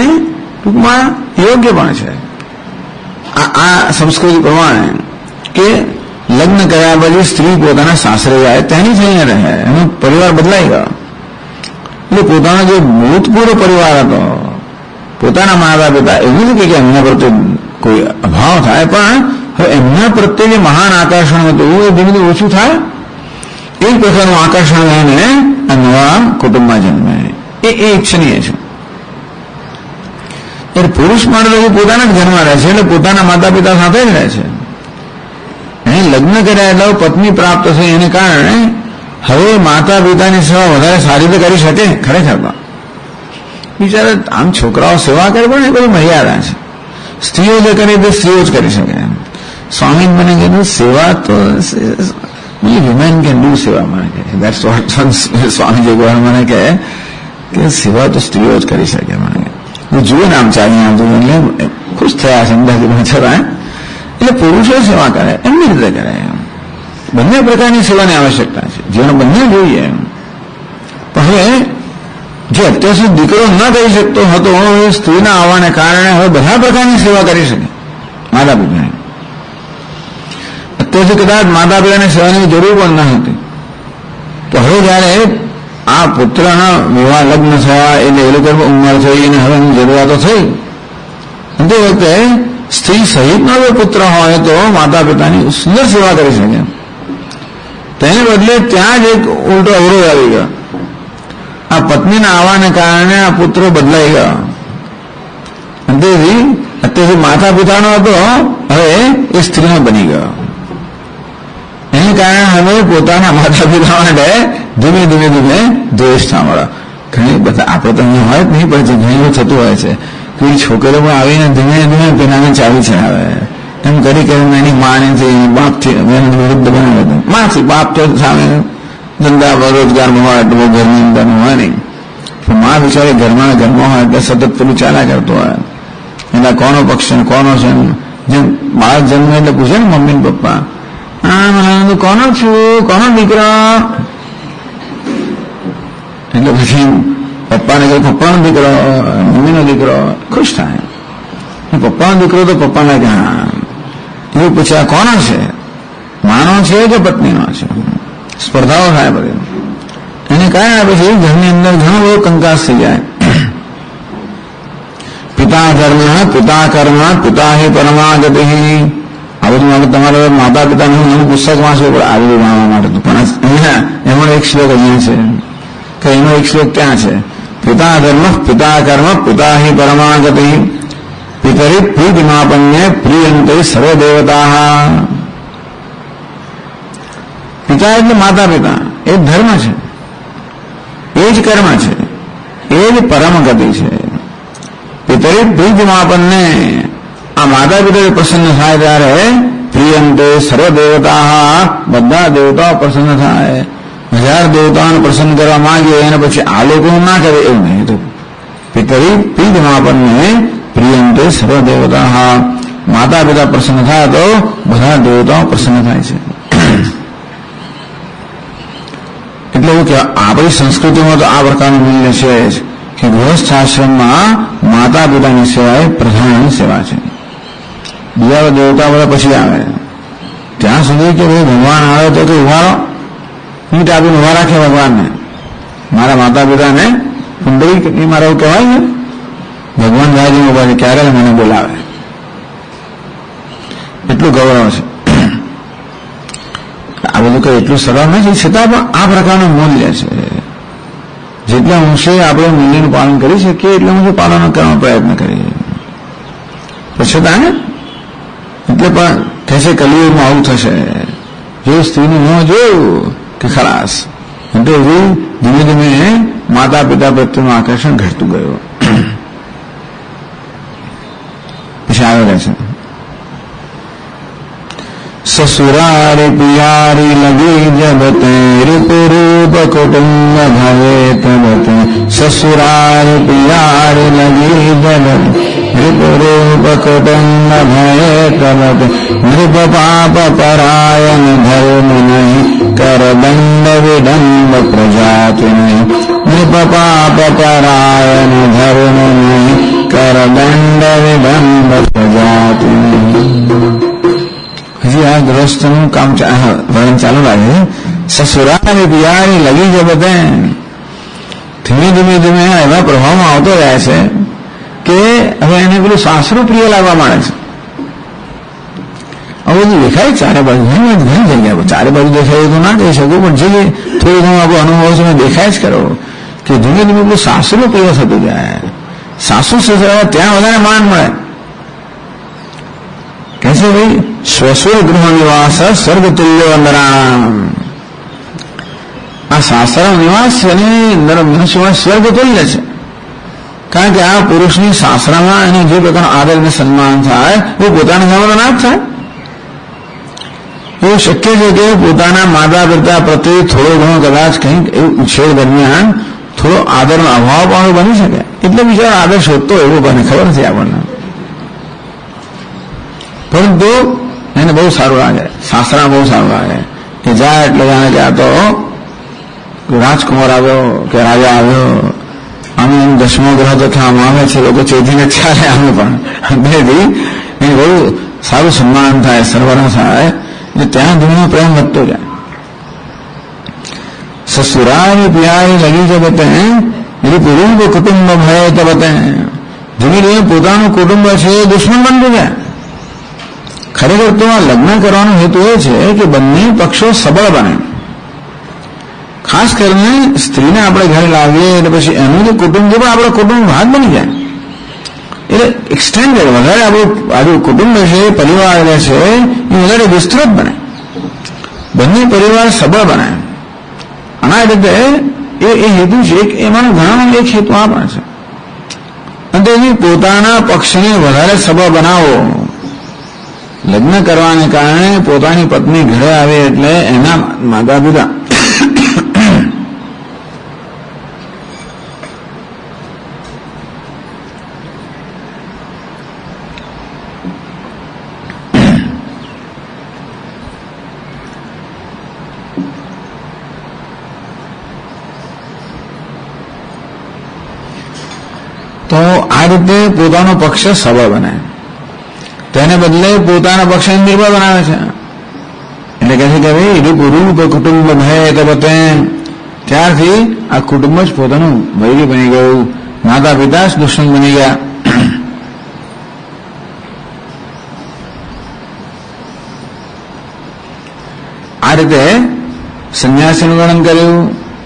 [SPEAKER 2] ટૂંકમાં યોગ્ય પણ છે આ સંસ્કૃતિ પ્રમાણે કે લગ્ન કર્યા પછી સ્ત્રી પોતાના સાસરે જાય તેની જ અહીંયા રહે, એનો પરિવાર બદલાઈ ગયો. એટલે પોતાનો જે ભૂતપૂર્વ પરિવાર હતો, પોતાના માતા પિતા, એવું નથી કે એમના પ્રત્યે કોઈ અભાવ થાય, પણ હવે એમના પ્રત્યે જે મહાન આકર્ષણ હતું એ ધીમે ધીમે ઓછું થાય. એક પ્રકારનું આકર્ષણ લઈને આ નવા કુટુંબમાં જન્મે, એ ઈચ્છનીય છે. એટલે પુરુષ માટે તો પોતાના જ ઘરમાં રહે છે, એટલે પોતાના માતા પિતા સાથે જ રહે છે. એને લગ્ન કર્યા એટલે પત્ની પ્રાપ્ત થઈ, એને કારણે હવે માતા પિતાની સેવા વધારે સારી રીતે કરી શકે. ખરેખર બિચારા આમ છોકરાઓ સેવા કરે, પણ એ બધી મર્યાદા છે. સ્ત્રીઓ જે કરે તે સ્ત્રીઓ જ કરી શકે. સ્વામી મને કીધું સેવા તો વિમેન કેન ડુ સેવા. મને કહે દેટ્સ વોટ સ્વામી ભગવાન મને કહે કે સેવા તો સ્ત્રીઓ જ કરી શકે. મને જુઓ ને આમ ચાલી આવતું એટલે ખુશ થયા છે અંદાજે છતાં. એટલે પુરુષો સેવા કરે એમની રીતે કરે. બંને પ્રકારની સેવાની આવશ્યકતા છે, જેનો બંને જોઈએ. પણ હવે જે અત્યાર સુધી દીકરો ન કરી શકતો હતો, સ્ત્રીના આવવાને કારણે હવે બધા પ્રકારની સેવા કરી શકે માતા પિતાને. અત્યાર સુધી કદાચ માતા પિતાની સેવાની જરૂર પણ ન હતી, તો હવે જયારે આ પુત્રના વિવાહ લગ્ન થયા એટલે એ લોકો ઉંમર થઈ અને હવે એની જરૂરિયાતો થઈ, તે વખતે સ્ત્રી સહિતનો જો પુત્ર હોય તો માતા પિતાની સુંદર સેવા કરી શકે. તેને બદલે ત્યાં જ એક ઉલટો અવરોધ આવી ગયો. આ પત્નીના આવવાને કારણે આ પુત્ર બદલાઈ ગયો. અત્યારથી માતા પિતાનો હતો, હવે એ સ્ત્રીનો બની ગયો. એને કારણે હવે પોતાના માતા પિતા માટે ધીમે ધીમે ધીમે દ્વેષ થવા મળ્યો. ઘણી બધા આપણે તો અહીંયા હોય જ નહીં, પણ ઘણી એવું થતું હોય છે કે છોકરો પણ આવીને ધીમે ધીમે પેલાને ચાવી ચડાવે. એમ કરી કરીને એની માનેથી બાપથી વિરુદ્ધ બનાવે. માથી બાપ તો સામે ધંધા રોજગારમાં હોય એટલે ઘરની અંદર હોય નહીં, પણ મા બિચારી ઘરમાં હોય એટલે સતત પેલું ચાલ્યા કરતો હોય. એના કોનો પક્ષ છે કોનો છે, જેમ બાળક જન્મે એટલે પૂછે ને મમ્મી ને પપ્પા, હા કોનો છું, કોનો દીકરો? એટલે પછી પપ્પાને કહે પપ્પાનો દીકરો, મમ્મીનો દીકરો, ખુશ થાય. પપ્પાનો દીકરો તો પપ્પાને કે હા. એવું પૂછ્યા કોનો છે, માનો છે કે પત્નીનો છે? સ્પર્ધાઓ થાય બધી. એને કારણે પછી ઘરની અંદર ઘણો બધો કંકાસ થઈ જાય. પિતા ધર્મ પિતા કર્મ પિતા હે પરમાગતિ. આ બધું માટે તમારે માતા પિતાનું પુસ્તક વાંચવું પડે આ બધું માનવા માટે. પણ એમાં એક શ્લોક અહીંયા છે કે એનો એક શ્લોક ક્યાં છે? પિતા ધર્મ પિતા કર્મ પિતા હે પરમાગતિ પિતરી પ્રીતિમાપન્ય પ્રિયંતે સર્વ દેવતા. પિતા એટલે માતા પિતા, એ ધર્મ છે, એ જ કર્મ છે, એ જ પરમ ગતિ છે. પિતરી પ્રીતિમાપન્ય, આ માતા પિતા પ્રસન્ન થાય ત્યારે પ્રિયંતે સર્વ દેવતા, બધા દેવતાઓ પ્રસન્ન થાય. 1000 દેવતાઓને પ્રસન્ન કરવા માંગે અને પછી આ લોકો ના કરે એવું નહીં. તો પિતરી પ્રીતિમાપન્ય પ્રિયંતે સર્વ દેવતા, માતા પિતા પ્રસન્ન થાય તો બધા દેવતાઓ પ્રસન્ન થાય છે. એટલે એવું કે આપણી સંસ્કૃતિમાં તો આ પ્રકારનું મૂલ્ય છે જ કે ગૃહસ્થાશ્રમમાં માતા પિતાની સેવા એ પ્રધાન સેવા છે. બીજા દેવતા બધા પછી આવે. ત્યાં સુધી કે ભાઈ ભગવાન આવે તો કે ઉભારો, ઈટ આપીને ઉભા રાખે ભગવાનને. મારા માતા પિતાને કુંડળી મારે એવું કહેવાય ને, ભગવાન રાજી ઉભા છે, ક્યારે મને બોલાવે, એટલું ગૌરવ છે. આ બધું કઈ એટલું સરળ નથી, છતાં પણ આ પ્રકારનું મૂલ્ય છે. જેટલા અંશે આપણે મૂલ્યનું પાલન કરી શકીએ એટલા અંશે પાલન કરવાનો પ્રયત્ન કરીએ. છતાં એટલે પણ કહે છે કલિયુગમાં આવું થશે. જો સ્ત્રીનું મોં જોયું કે ખલાસ. એટલે ધીમે ધીમે માતા પિતા પ્રત્યેનું આકર્ષણ ઘટતું ગયું. પછી આવે છે ससुरारि पियारी लगी जब ते रूप रूप कुटुंब भवे तब ते ससुरारि पियारी लगी जब रूप रूप कुटुंब भवे तब ते नृप पाप परायण धर्म नहीं कर दंड विडंब प्रजाति नहीं नृप पाप परायण धर्म नहीं कर दंड विडंब प्रजाति नहीं. હજી આ ગૃહસ્થનું કામ વર્ણન ચાલુ લાગે. સસુરાની પિયારી લગી છે બધે. ધીમે ધીમે ધીમે એવા પ્રભાવમાં આવતો રહે છે કે હવે એને પેલું સાસરું પ્રિય લાગવા માંડે છે. હવે બધું દેખાય ચારે બાજુ, ઘણી જગ્યા ચારે બાજુ દેખાય તો ના કહી શકું, પણ જે થોડું ઘણું આપણો અનુભવ છે દેખાય જ કરો કે ધીમે ધીમે પેલું સાસરું પ્રિય થતું જાય. સાસુ સસરા ત્યાં વધારે માન મળે. કહે છે ભાઈ સ્વસુર ગૃહ નિવાસ સ્વર્ગ તુલ્ય વંદનામ. આ સાસરા નિવાસ અને મનુષ્યમાં સ્વર્ગ તુલ્ય છે. કારણ કે આ પુરુષની સાસરામાં એને જે પ્રકારનો આદર અને સન્માન થાય એ પોતાના ઘરમાં ના જ થાય. એવું શક્ય છે કે પોતાના માતા પિતા પ્રત્યે થોડો ઘણો કદાચ કંઈક એવું ઉછેર દરમિયાન થોડો આદરનો અભાવ પણ બની શકે. એટલે બિચારો આદર શોધતો એવો બને, ખબર નથી આપણને. પરંતુ એને બહુ સારું લાગે, સાસરા બહુ સારું લાગે કે જાય એટલે જાણે કે આ તો રાજકુમાર આવ્યો કે રાજા આવ્યો. અમે એમ 10મો ગ્રહ તો આમ આવે છે, લોકો ચેતીને ચાલે. અમે પણ એ બહુ સારું સન્માન થાય, સરવરણ થાય. એટલે ત્યાં ધૂળનો પ્રેમ વધતો જાય. સસુરાની પિયારી લગી છે બતે એ પૂરું કુટુંબ ભય તો બતે. ધીમે ધીમે પોતાનું કુટુંબ છે એ દુશ્મન બનતું જાય. ખરેખર તો આ લગ્ન કરવાનો હેતુ એ છે કે બંને પક્ષો સબળ બને. ખાસ કરીને સ્ત્રીને આપણે ઘરે લાવીએ એટલે પછી એનું જે કુટુંબ છે પણ આપણો કુટુંબ ભાગ બની જાય. એટલે એક્સટેન્ડેડ વધારે આપણું કુટુંબ છે, પરિવાર છે એ વધારે વિસ્તૃત બને. બંને પરિવાર સબળ બને. આના રીતે એ હેતુ છે. એમાંનો ઘણાનો એક હેતુ આ પણ છે. અને પોતાના પક્ષને વધારે સબળ બનાવો. લગ્ન કરવાને કારણે પોતાની પત્ની ઘરે આવે એટલે એના માતા પિતા તો આ રીતે પોતાનો પક્ષ સબળ બને. તેને બદલે પોતાના પક્ષને નિર્બળ બનાવે છે. એટલે કહે છે કે ભાઈ એ પૂરું કુટુંબ ભય તો બતે. ત્યારથી આ કુટુંબ જ પોતાનું વૈરી બની ગયું. માતા પિતા જ દુશ્મન બની ગયા. આ રીતે સંન્યાસીનું વર્ણન કર્યું,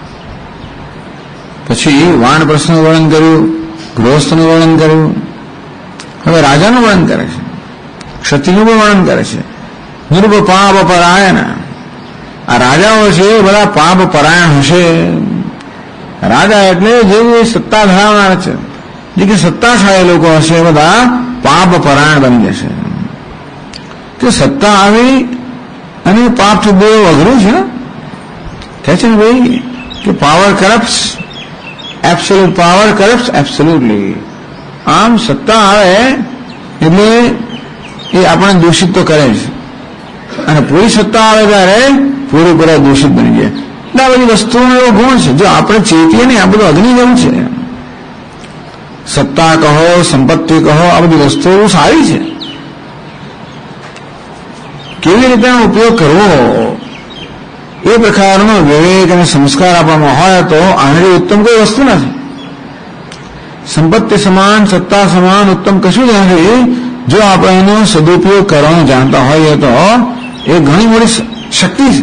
[SPEAKER 2] પછી વાનપ્રસ્થનું વર્ણન કર્યું, ગૃહસ્થનું વર્ણન કર્યું. હવે રાજાનું વર્ણન કરે છે, ક્ષત્રિયનું પણ વર્ણન કરે છે. નિર્ભ પાપ પરાયણ. આ રાજાઓ છે એ બધા પાપ પરાયણ હશે. રાજા એટલે જે સત્તા ધરાવનાર છે, જે કે સત્તાશાળી લોકો હશે એ બધા પાપ પરાયણ બની જશે. કે સત્તા આવી અને પાપથી બહુ અઘરું છે. કહે છે ને ભાઈ કે power corrupts, absolute power corrupts absolutely. આમ સત્તા આવે એટલે એ આપણને દૂષિત તો કરે છે, અને પૂરી સત્તા આવે ત્યારે પૂરેપૂરા દૂષિત બની જાય. એટલે આ બધી વસ્તુઓનો એવો ગુણ છે. જો આપણે ચેતીએ ને, આ બધું અગ્નિ જેવું છે. સત્તા કહો, સંપત્તિ કહો, આ બધી વસ્તુઓ સારી છે. કેવી રીતે ઉપયોગ કરવો એ પ્રકારનો વિવેક અને સંસ્કાર આપવામાં હોય તો આનાથી ઉત્તમ કોઈ વસ્તુ નથી. સંપત્તિ સમાન, સત્તા સમાન ઉત્તમ કશું જ નથી. જો આપણે એનો સદુપયોગ કરવાનો જાણતા હોઈએ તો એ ઘણી મોટી શક્તિ છે.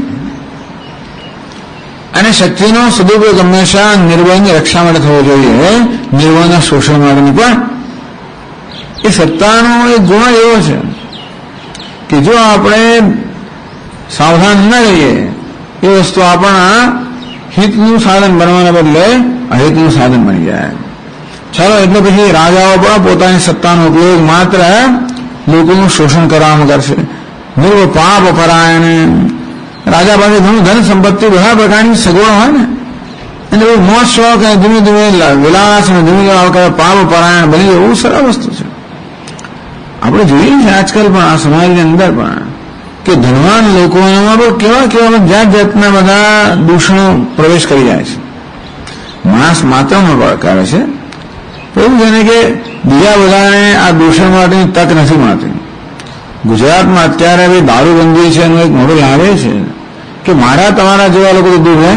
[SPEAKER 2] અને શક્તિનો સદુપયોગ હંમેશા નિર્ભયની રક્ષા માટે થવો જોઈએ, નિર્ભયના શોષણ માટે પણ. એ સત્તાનો એક ગુણ એવો છે કે જો આપણે સાવધાન ન રહીએ એ વસ્તુ આપણા હિતનું સાધન બનવાના બદલે અહિતનું સાધન બની જાય. ચાલો, એટલે પછી રાજાઓ પણ પોતાની સત્તાનો ઉપયોગ માત્ર લોકોનું શોષણ કરવામાં કરશે. નિર્વ પાપ પરાયણ. રાજા પાસે ઘણું ધન સંપત્તિ, બધા પ્રકારની સગવડો હોય ને, એટલે મોજ શોખ ધીમે ધીમે વિલાસ અને ધીમે ધીમે પાપ પરાયણ બની જાય. બહુ સરળ વસ્તુ છે. આપણે જોઈએ છીએ આજકાલ પણ આ સમાજની અંદર પણ કે ધનવાન લોકોમાં પણ કેવા કેવા જાત જાતના બધા દૂષણો પ્રવેશ કરી જાય છે. માણસ માત્રમાં કરે છે. એવું છે ને કે બીજા બધાને આ દૂષણ માટેની તક નથી મળતી. ગુજરાતમાં અત્યારે બી દારૂબંધી છે એનું એક મોડું લાવે છે કે મારા તમારા જેવા લોકો તો દૂર રહે.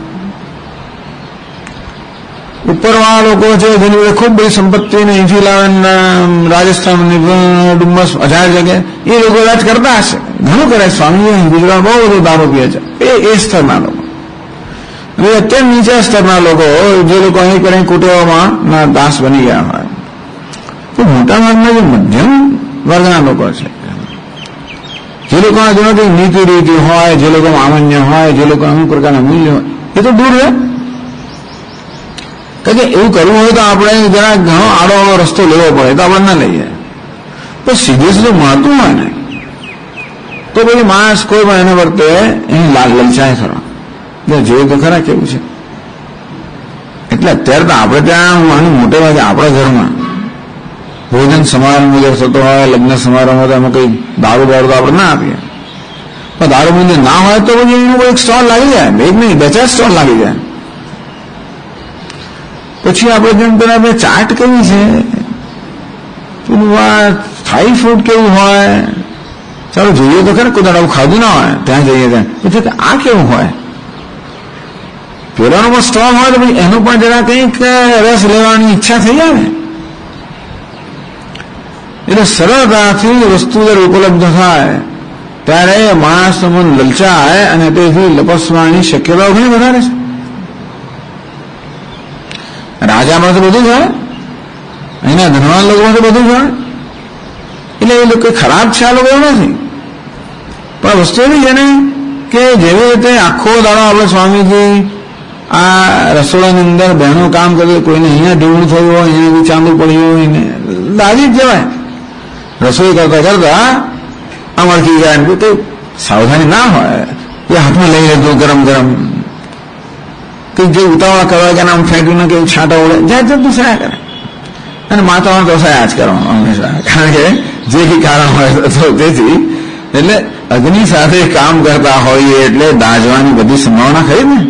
[SPEAKER 2] ઉપરવાળા લોકો છે જેની જોડે ખૂબ બધી સંપત્તિ ને અહીંથી લાવે રાજસ્થાન ડુમ્મસ 1000 જગ્યાએ એ લોકો રાજ કરતા હશે, ઘણું કરે. સ્વામી ગુજરાત બહુ બધું દારૂ પીએ છે એ સ્તરના લોકો. અત્યારે નીચા સ્તરના લોકો જે લોકો અહીં કરી કુટેવોમાં ના દાસ બની ગયા હોય, તો મોટા ભાગના જે મધ્યમ વર્ગના લોકો છે, જે લોકોના જેમાં કંઈ નીતિ રીતિ હોય, જે લોકો સામાન્ય હોય, જે લોકો અમુક પ્રકારના મૂલ્ય હોય, એ તો દૂર રહે. કારણ કે એવું કરવું હોય તો આપણે જરા ઘણો આડો રસ્તો લેવો પડે, તો આપણે ના લઈએ. તો સીધે સીધું મળતું હોય ને તો પછી માણસ કોઈ પણ એને વર્તે એની લલચાય ખરા. જોયું તો ખરા કેવું છે. એટલે અત્યારે તો આપણે ત્યાં મોટે ભાગે આપણા ઘરમાં ભોજન સમારંભ જે થતો હોય, લગ્ન સમારંભ હોય, એમાં કઈ દારૂ તો આપણે ના આપીએ. પણ દારૂ બંધ ના હોય તો પછી એનું એક સ્ટોલ લાગી જાય, એક નહીં 2-4 સ્ટોલ લાગી જાય. પછી આપણે જેમ પેલા આપણે ચાટ કેવી છે, પેલું આ થાઈ ફૂડ કેવું હોય, ચાલો જોઈએ તો ખરે. કોઈ દાડો ખાધું ના હોય ત્યાં જઈએ ત્યાં પછી આ કેવું હોય. પેલાનો પણ સ્ટોલ હોય તો પછી એનું પણ જરા કંઈક રસ લેવાની ઈચ્છા થઈ જાય ને. એટલે સરળતાથી વસ્તુ જયારે ઉપલબ્ધ થાય ત્યારે માણસનું મન લલચાય અને તેથી લપસવાની શક્યતાઓ ઘણી વધારે છે. રાજામાં તો બધું હોય, અહીંના ધનવાન લોકોમાં તો બધું હોય. એટલે એ લોકો ખરાબ છે આ લોકો એવું નથી, પણ વસ્તુ એવી છે ને કે જેવી રીતે આખો દાડો આપણે સ્વામીજી આ રસોડાની અંદર બહેનો કામ કરે, કોઈને અહીંયા ઢીવણું થયું હોય, અહીંયા ચાંદુ પડ્યું હોય ને દાદી જ જવાય. રસોઈ કરતા કરતા અમળકી જાય ને કોઈ સાવધાની ના હોય, એ હાથમાં લઈ લેતું ગરમ ગરમ, કે જે ઉતાવળા કરવા કે આમ ફેંક્યું ને કેવું છાંટા ઉડે જાય તો દુસરા કરે. અને માતાઓને તો આ જ કરવાનું હંમેશા, કારણ કે જે કઈ કારણ હોય તો તેથી. એટલે અગ્નિ સાથે કામ કરતા હોઈએ એટલે દાઝવાની બધી સંભાવના ખરી ને.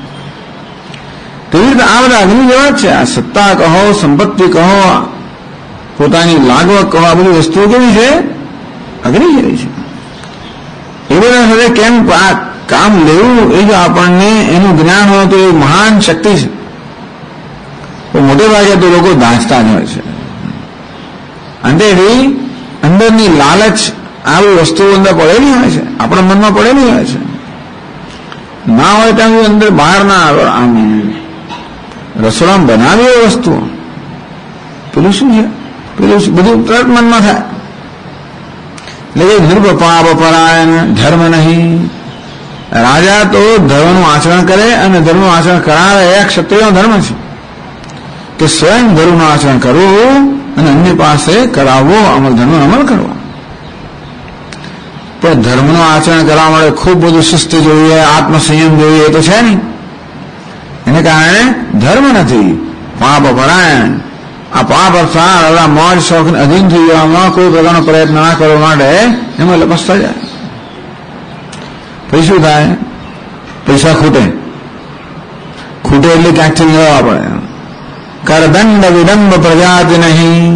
[SPEAKER 2] તેવી રીતે આ બધા અગ્નિ જેવા જ છે. આ સત્તા કહો, સંપત્તિ કહો, પોતાની લાગવક કહો, આ બધી વસ્તુઓ કેવી છે, અગ્નિ જેવી છે. એ બધા સાથે કેમ કામ લેવું એ જો આપણને એનું જ્ઞાન હોય તો એ મહાન શક્તિ છે. તો મોટે ભાગે તો લોકો દાંચતા જ હોય છે. અંતેથી અંદરની લાલચ આવી વસ્તુઓ અંદર પડેલી હોય છે, આપણા મનમાં પડેલી હોય છે. ના હોય ત્યાં અંદર બહાર ના આવે. આમ રસોડામાં બનાવી એ વસ્તુઓ પેલું શું છે, પેલું બધું તરત મનમાં થાય. એટલે નિર્ભ પાપ પરાયણ ધર્મ નહીં. રાજા તો ધર્મનું આચરણ કરે અને ધર્મનું આચરણ કરાવે, એ ક્ષત્રિયનો ધર્મ છે કે સ્વયં ધર્મનું આચરણ કરવું અને અન્ય પાસે કરાવવો, ધર્મનો અમલ કરવો. પણ ધર્મનું આચરણ કરવા માટે ખૂબ બધું શિસ્ત જોઈએ, આત્મસંયમ જોઈએ, એ તો છે નહીં. એને કારણે ધર્મ નથી, પાપ પરાયણ. આ પાપ અર્થાત મોજ શોખ અધીન થઈ જવામાં કોઈ પ્રકારનો પ્રયત્ન ના કરવા માટે એમાં લપસતા જાય. પછી શું થાય, પૈસા ખૂટે એટલે ક્યાંકથી લેવા પડે. કરદંડ વિડંબ પ્રજાતિ નહીં.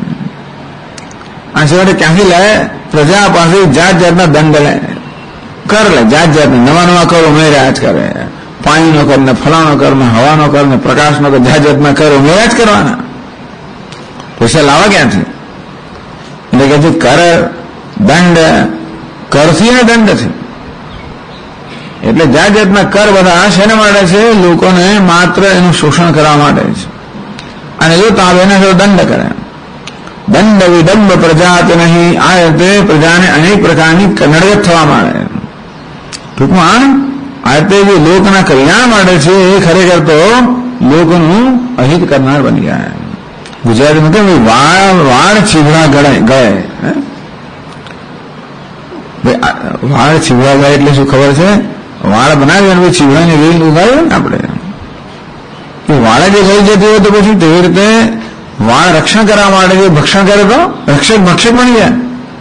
[SPEAKER 2] આ સિવાય ક્યાંથી લે, પ્રજા પાસે જાત જાતના દંડ લે, કર લે, જાત જાતના નવા કરો ઉમેર્યા જ કરે. પાણીનો કર ને ફલાનો કર ને હવાનો કર ને પ્રકાશનો કર, જાત જાતના કર ઉમેર્યા જ કરવાના. પૈસા લાવવા ક્યાંથી? એટલે કે કર દંડ, કરથી ને દંડથી. એટલે જાત જાતના કર બધા શેના માટે છે, લોકોને માત્ર એનું શોષણ કરવા માટે છે. અને જો તાવે એને દંડ કરે. દંડ વિડંબ પ્રજાત નહીં. આ રીતે પ્રજાને અનેક પ્રકારની નડગત થવા માંડે. ટૂંકમાં આ રીતે જે લોકના કલ્યાણ માટે છે એ ખરેખર તો લોકોનું અહિત કરનાર બની ગયા. ગુજરાતીમાં કેમ વાળ છીવડા ગળે. વાળ છીવડા ગળે એટલે શું ખબર છે? વાળ બનાવી અને છીવડાની વેલ ઉગાડ્યો ને આપણે. વાળે જે ગઈ જતી હોય તો પછી તેવી રીતે વાળ રક્ષણ કરવા માટે જે ભક્ષણ કરે તો રક્ષક ભક્ષક બની જાય.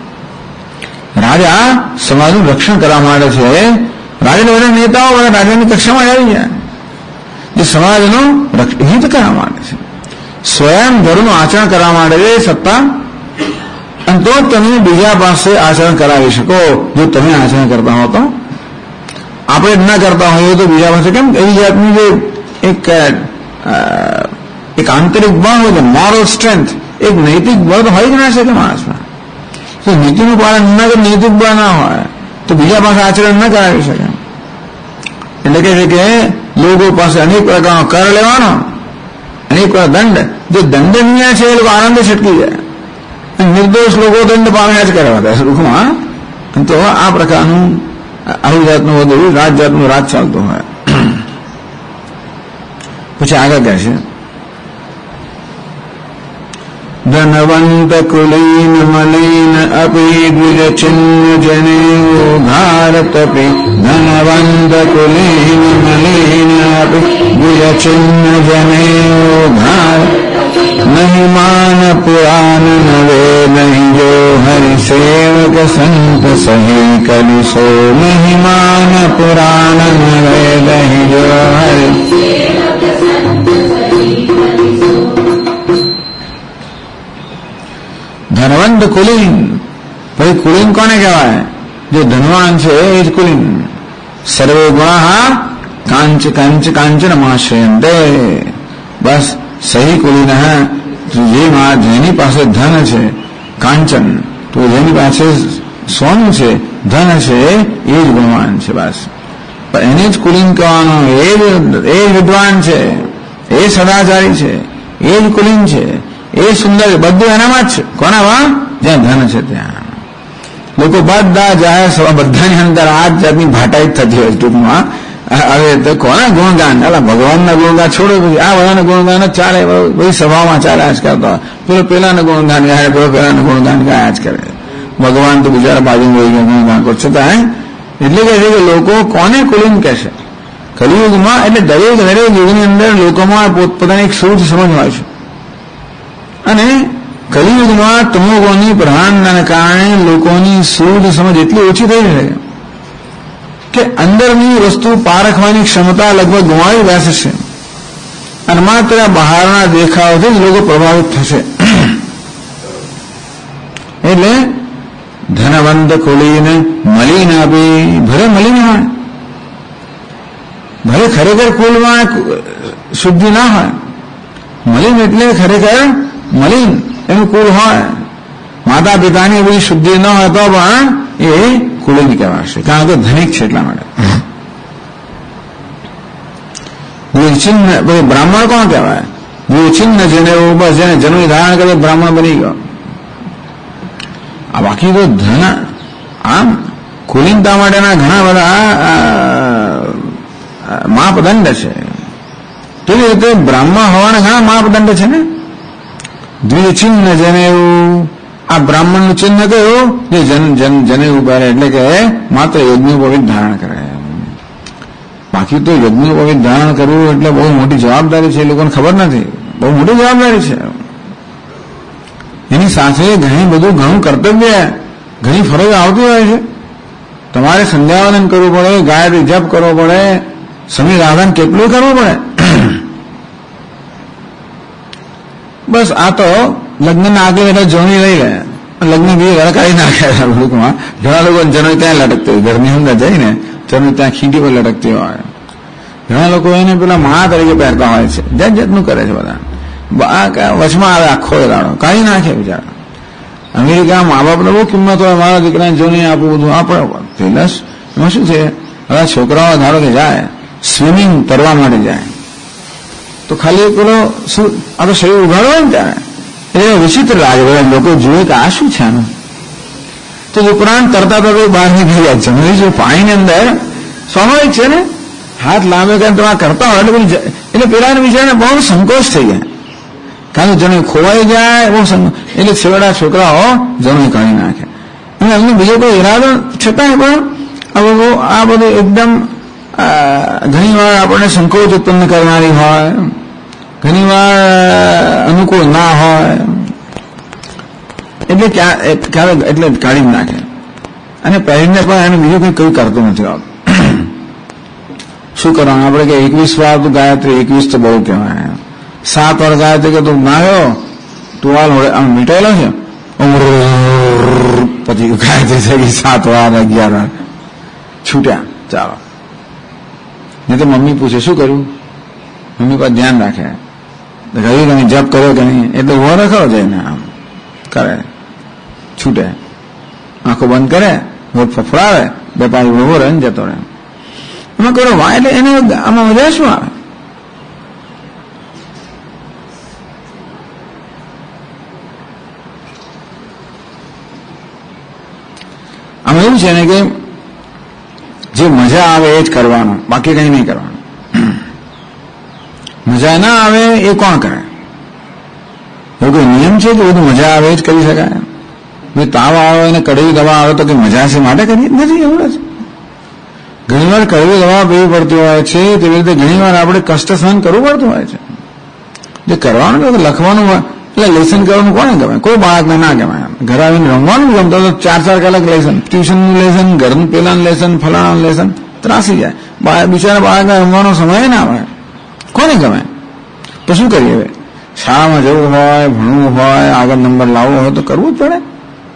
[SPEAKER 2] રાજા સમાજનું રક્ષણ કરવા માટે છે. રાજાના બધા નેતાઓ બધા રાજાની કક્ષામાં આવી જાય, જે સમાજનું હિત કરવા માટે છે. સ્વયં ધર્મનું આચરણ કરવા માટે સત્તા અને તો તમે બીજા પાસે આચરણ કરાવી શકો. જો તમે આચરણ કરતા હો તો. આપણે ના કરતા હોઈએ તો બીજા પાસે કેમ? એવી જાતની જે એક આંતરિક બળ હોય છે, મોરલ સ્ટ્રેન્થ, એક નૈતિક બળ તો હોય જ ના શકે માણસમાં. તો નીતિનું પાલન ના કરે, નૈતિક બળ ના હોય તો બીજા પાસે આચરણ ન કરાવી શકે. એટલે કે છે કે લોકો પાસે અનેક પ્રકારનો કર લેવાનો, અનેક પ્રકાર દંડ. જે દંડનીય છે એ લોકો આનંદ છટકી જાય. નિર્દોષ લોકો દંડ પામ્યા જ કરવા સુખમાં. તો આ પ્રકારનું આવું જાતનું બધું રાજ જાતનું રાજ ચાલતું હોય. પછી આગળ કહે છે ધનવંત કુલીન મલિન અપી દ્વિજ ચિહ્ન જને ભારત પે. ધનવંત કુલીન મલિન અપી દ્વિજ ચિહ્ન જને ભારત. નહીં માન પુરાણ નવે નહીં જો હરિ સેવક સંત સહી કલિસો. નહીં માન પુરાણ નવે નહીં જો હરિ. ધનવંત કુલીન. ભાઈ કુલીન કોને કહેવાય? જે ધનવાન છે એ જ કુલીન. સર્વે ગુણા કાંચ કાંચ કાંચન માશ્રયંતે. બસ સહી કુલીન. જેની પાસે ધન છે, કાંચન, તો જેની પાસે સોનું છે, ધન છે, એ જ ગુણવાન છે. બસ પણ એને જ કુલીન કહેવાનો. એ વિદ્વાન છે, એ સદાચારી છે, એ જ કુલીન છે, એ સુંદર. બધું એનામાં જ છે. કોનામાં? જ્યાં ધન છે ત્યાં. લોકો બધા જાહેર સભા બધાની અંદર આ જ જાતની ભાટાઈ થતી હોય ટૂંકમાં. હવે તો કોના ગુણગાન? ભગવાનના ગુણગાન છોડો, પછી આ બધાના ગુણગાન જ ચાલે. બધી સભામાં ચાલ્યા જ કરતા હોય. પેલાના ગુણગાન ગાય, પેલાના ગુણગાન ગાયા જ કરે. ભગવાન તો બિચારા બાજુ હોય ગયા ગુણગાન કર છતાં. એટલે કે છે કે લોકો કોને કુલીન કહેશે? કલિયુગમાં. એટલે દરેક યુગની અંદર લોકોમાં પોતપોતાની એક શુદ્ધ સમજ હોય છે. અને કલિયુગમાં તમોગુણની પ્રધાનતાને કારણે લોકોની શુદ્ધ સમજ એટલી ઓછી થઈ છે કે અંદરની વસ્તુ પારખવાની ક્ષમતા લગભગ ગુમાવી બેસે છે. અને માત્ર બહારના દેખાવથી જ લોકો પ્રભાવિત થશે. એટલે ધનવંત કુલીન મલિન આપી. ભલે મલિન હોય, ભલે ખરેખર કુલમાં શુદ્ધિ ના હોય. મલિન એટલે ખરેખર મલિન એનું કુળ હોય. માતા પિતાની બધી શુદ્ધિ ન હોય તો પણ એ કુલીન કહેવાશે, કારણ કે ધનિક છે એટલા માટે. દ્વિચિહ્ન બ્રાહ્મણ કોણ કહેવાય? દ્વિચિહ્ન જેને બસ જેને જન્મ ધારણ કરે બ્રાહ્મણ બની ગયો. આ બાકી તો ધન આમ કુલીનતા માટેના ઘણા બધા માપદંડ છે. કેવી રીતે? બ્રાહ્મણ હોવાના ઘણા માપદંડ છે ને. દ્વિચિહ્ન જેને એવું. આ બ્રાહ્મણનું ચિહ્ન કયું? જે જને પહેરે, એટલે કે માત્ર યજ્ઞોપવિત ધારણ કરે. બાકી તો યજ્ઞોપવિત ધારણ કરવું એટલે બહુ મોટી જવાબદારી છે. એ લોકોને ખબર નથી. બહુ મોટી જવાબદારી છે. એની સાથે ઘણું કર્તવ્ય, ઘણી ફરજો આવતી હોય છે. તમારે સંધ્યાવંદન કરવું પડે, ગાયત્રી જપ કરવો પડે, સમીરાધન કેટલું કરવું પડે. બસ આ તો લગ્નના આગળ એટલે જોણી લઈ લે, લગ્ન બી લડકાવી નાખે. ટૂંકમાં ઘણા લોકો જનોઈ ત્યાં લટકતી હોય. ઘરની અંદર જઈને જનોઈ ત્યાં ખીંડી પર લટકતી હોય. ઘણા લોકો એને પેલા મા તરીકે પહેરતા હોય છે. જાત જાતનું કરે છે બધા. વચમાં આવે આખો દાડો કાઢી નાખે બિચારા. અમેરિકા મા બાપને બહુ કિંમત હોય. મારા દીકરાને જોઈને આપવું બધું આપણે પ્લસ એમાં શું છે? હવે છોકરાઓ ધારો કે જાય સ્વિમિંગ કરવા માટે જાય તો ખાલી પેલો શું આ તો શરીર ઉઘાડો હોય ને ત્યારે એ વિચિત્ર લાગે. બધા લોકો જોયું કે આ શું છે આનું. તો ઉપરાંત તરતા તરતા બહાર નીકળી જાય છે. પાણીની અંદર સ્વાભાવિક છે ને, હાથ લાંબે કરીને તમે કરતા હોય એટલે પેલાને બિચારાને બહુ સંકોચ થઈ જાય. કારણ કે જણું ખોવાઈ જાય બહુ એટલે છેવડા છોકરાઓ જણું કાઢી નાખે. અને એમને બીજો કોઈ ઈરાદો છતાંય પણ આ બધું એકદમ ઘણી વાર આપણને સંકોચ ઉત્પન્ન કરનારી હોય, ઘણી વાર અનુકૂળ ના હોય, એટલે એટલે કાઢી જ નાખે. અને પહેરીને પણ એને બીજું કંઈ કરતું નથી આવતું. શું કરવાનું આપણે કે 21 વાર તો ગાયત્રી, 21 તો બહુ કહેવાય. 7 વાર ગાયત્રી કે તું નાયો ટુવાલ આમ મીટાયેલો છે પછી ગાયત્રી થઈ ગઈ 7 વાર 11 વાર છૂટ્યા. ચાલો. નહીં તો મમ્મી પૂછે શું કર્યું, મમ્મી પર ધ્યાન રાખે, કહ્યું તમે જપ કર્યો કે નહીં, એ તો ઉભો રાખો જઈને આમ કરે, છૂટે, આંખો બંધ કરે, રોજ ફફડાવે, 2-5 ઉભો રહે ને જતો રહે. એમાં કરો વાય એટલે એને આમાં મજા શું આવે? આમાં એવું છે ને કે જે મજા આવે એ જ કરવાનું, બાકી કંઈ નહીં કરવાનું. મજા ના આવે એ કોણ કરે? એવો કોઈ નિયમ છે કે બધું મજા આવે એ જ કરી શકાય? ભાઈ તાવ આવે ને કડવી દવા આવે તો કે મજા છે માટે કરી નથી, એવું જ. ઘણી વાર કડવી દવા પીવી પડતી હોય છે, તેવી રીતે ઘણી વાર આપણે કષ્ટ સહન કરવું પડતું હોય છે. જે કરવાનું કે લખવાનું હોય એટલે લેસન કરવાનું કોને ગમે? કોઈ બાળકને ના ગમે. ઘરે આવીને રમવાનું ગમતો તો 4-4 કલાક લેસન, ટ્યુશનનું લેસન, ઘરનું પેલાનું લેસન, ફલાણાનું લેસન, ત્રાસી જાય. બિચારા બાળકને રમવાનો સમય ના મળે. કોને ગમે? તો શું કરીએ? હવે શાળામાં જવું હોય, ભણવું હોય, આગળ નંબર લાવવો હોય તો કરવું જ પડે.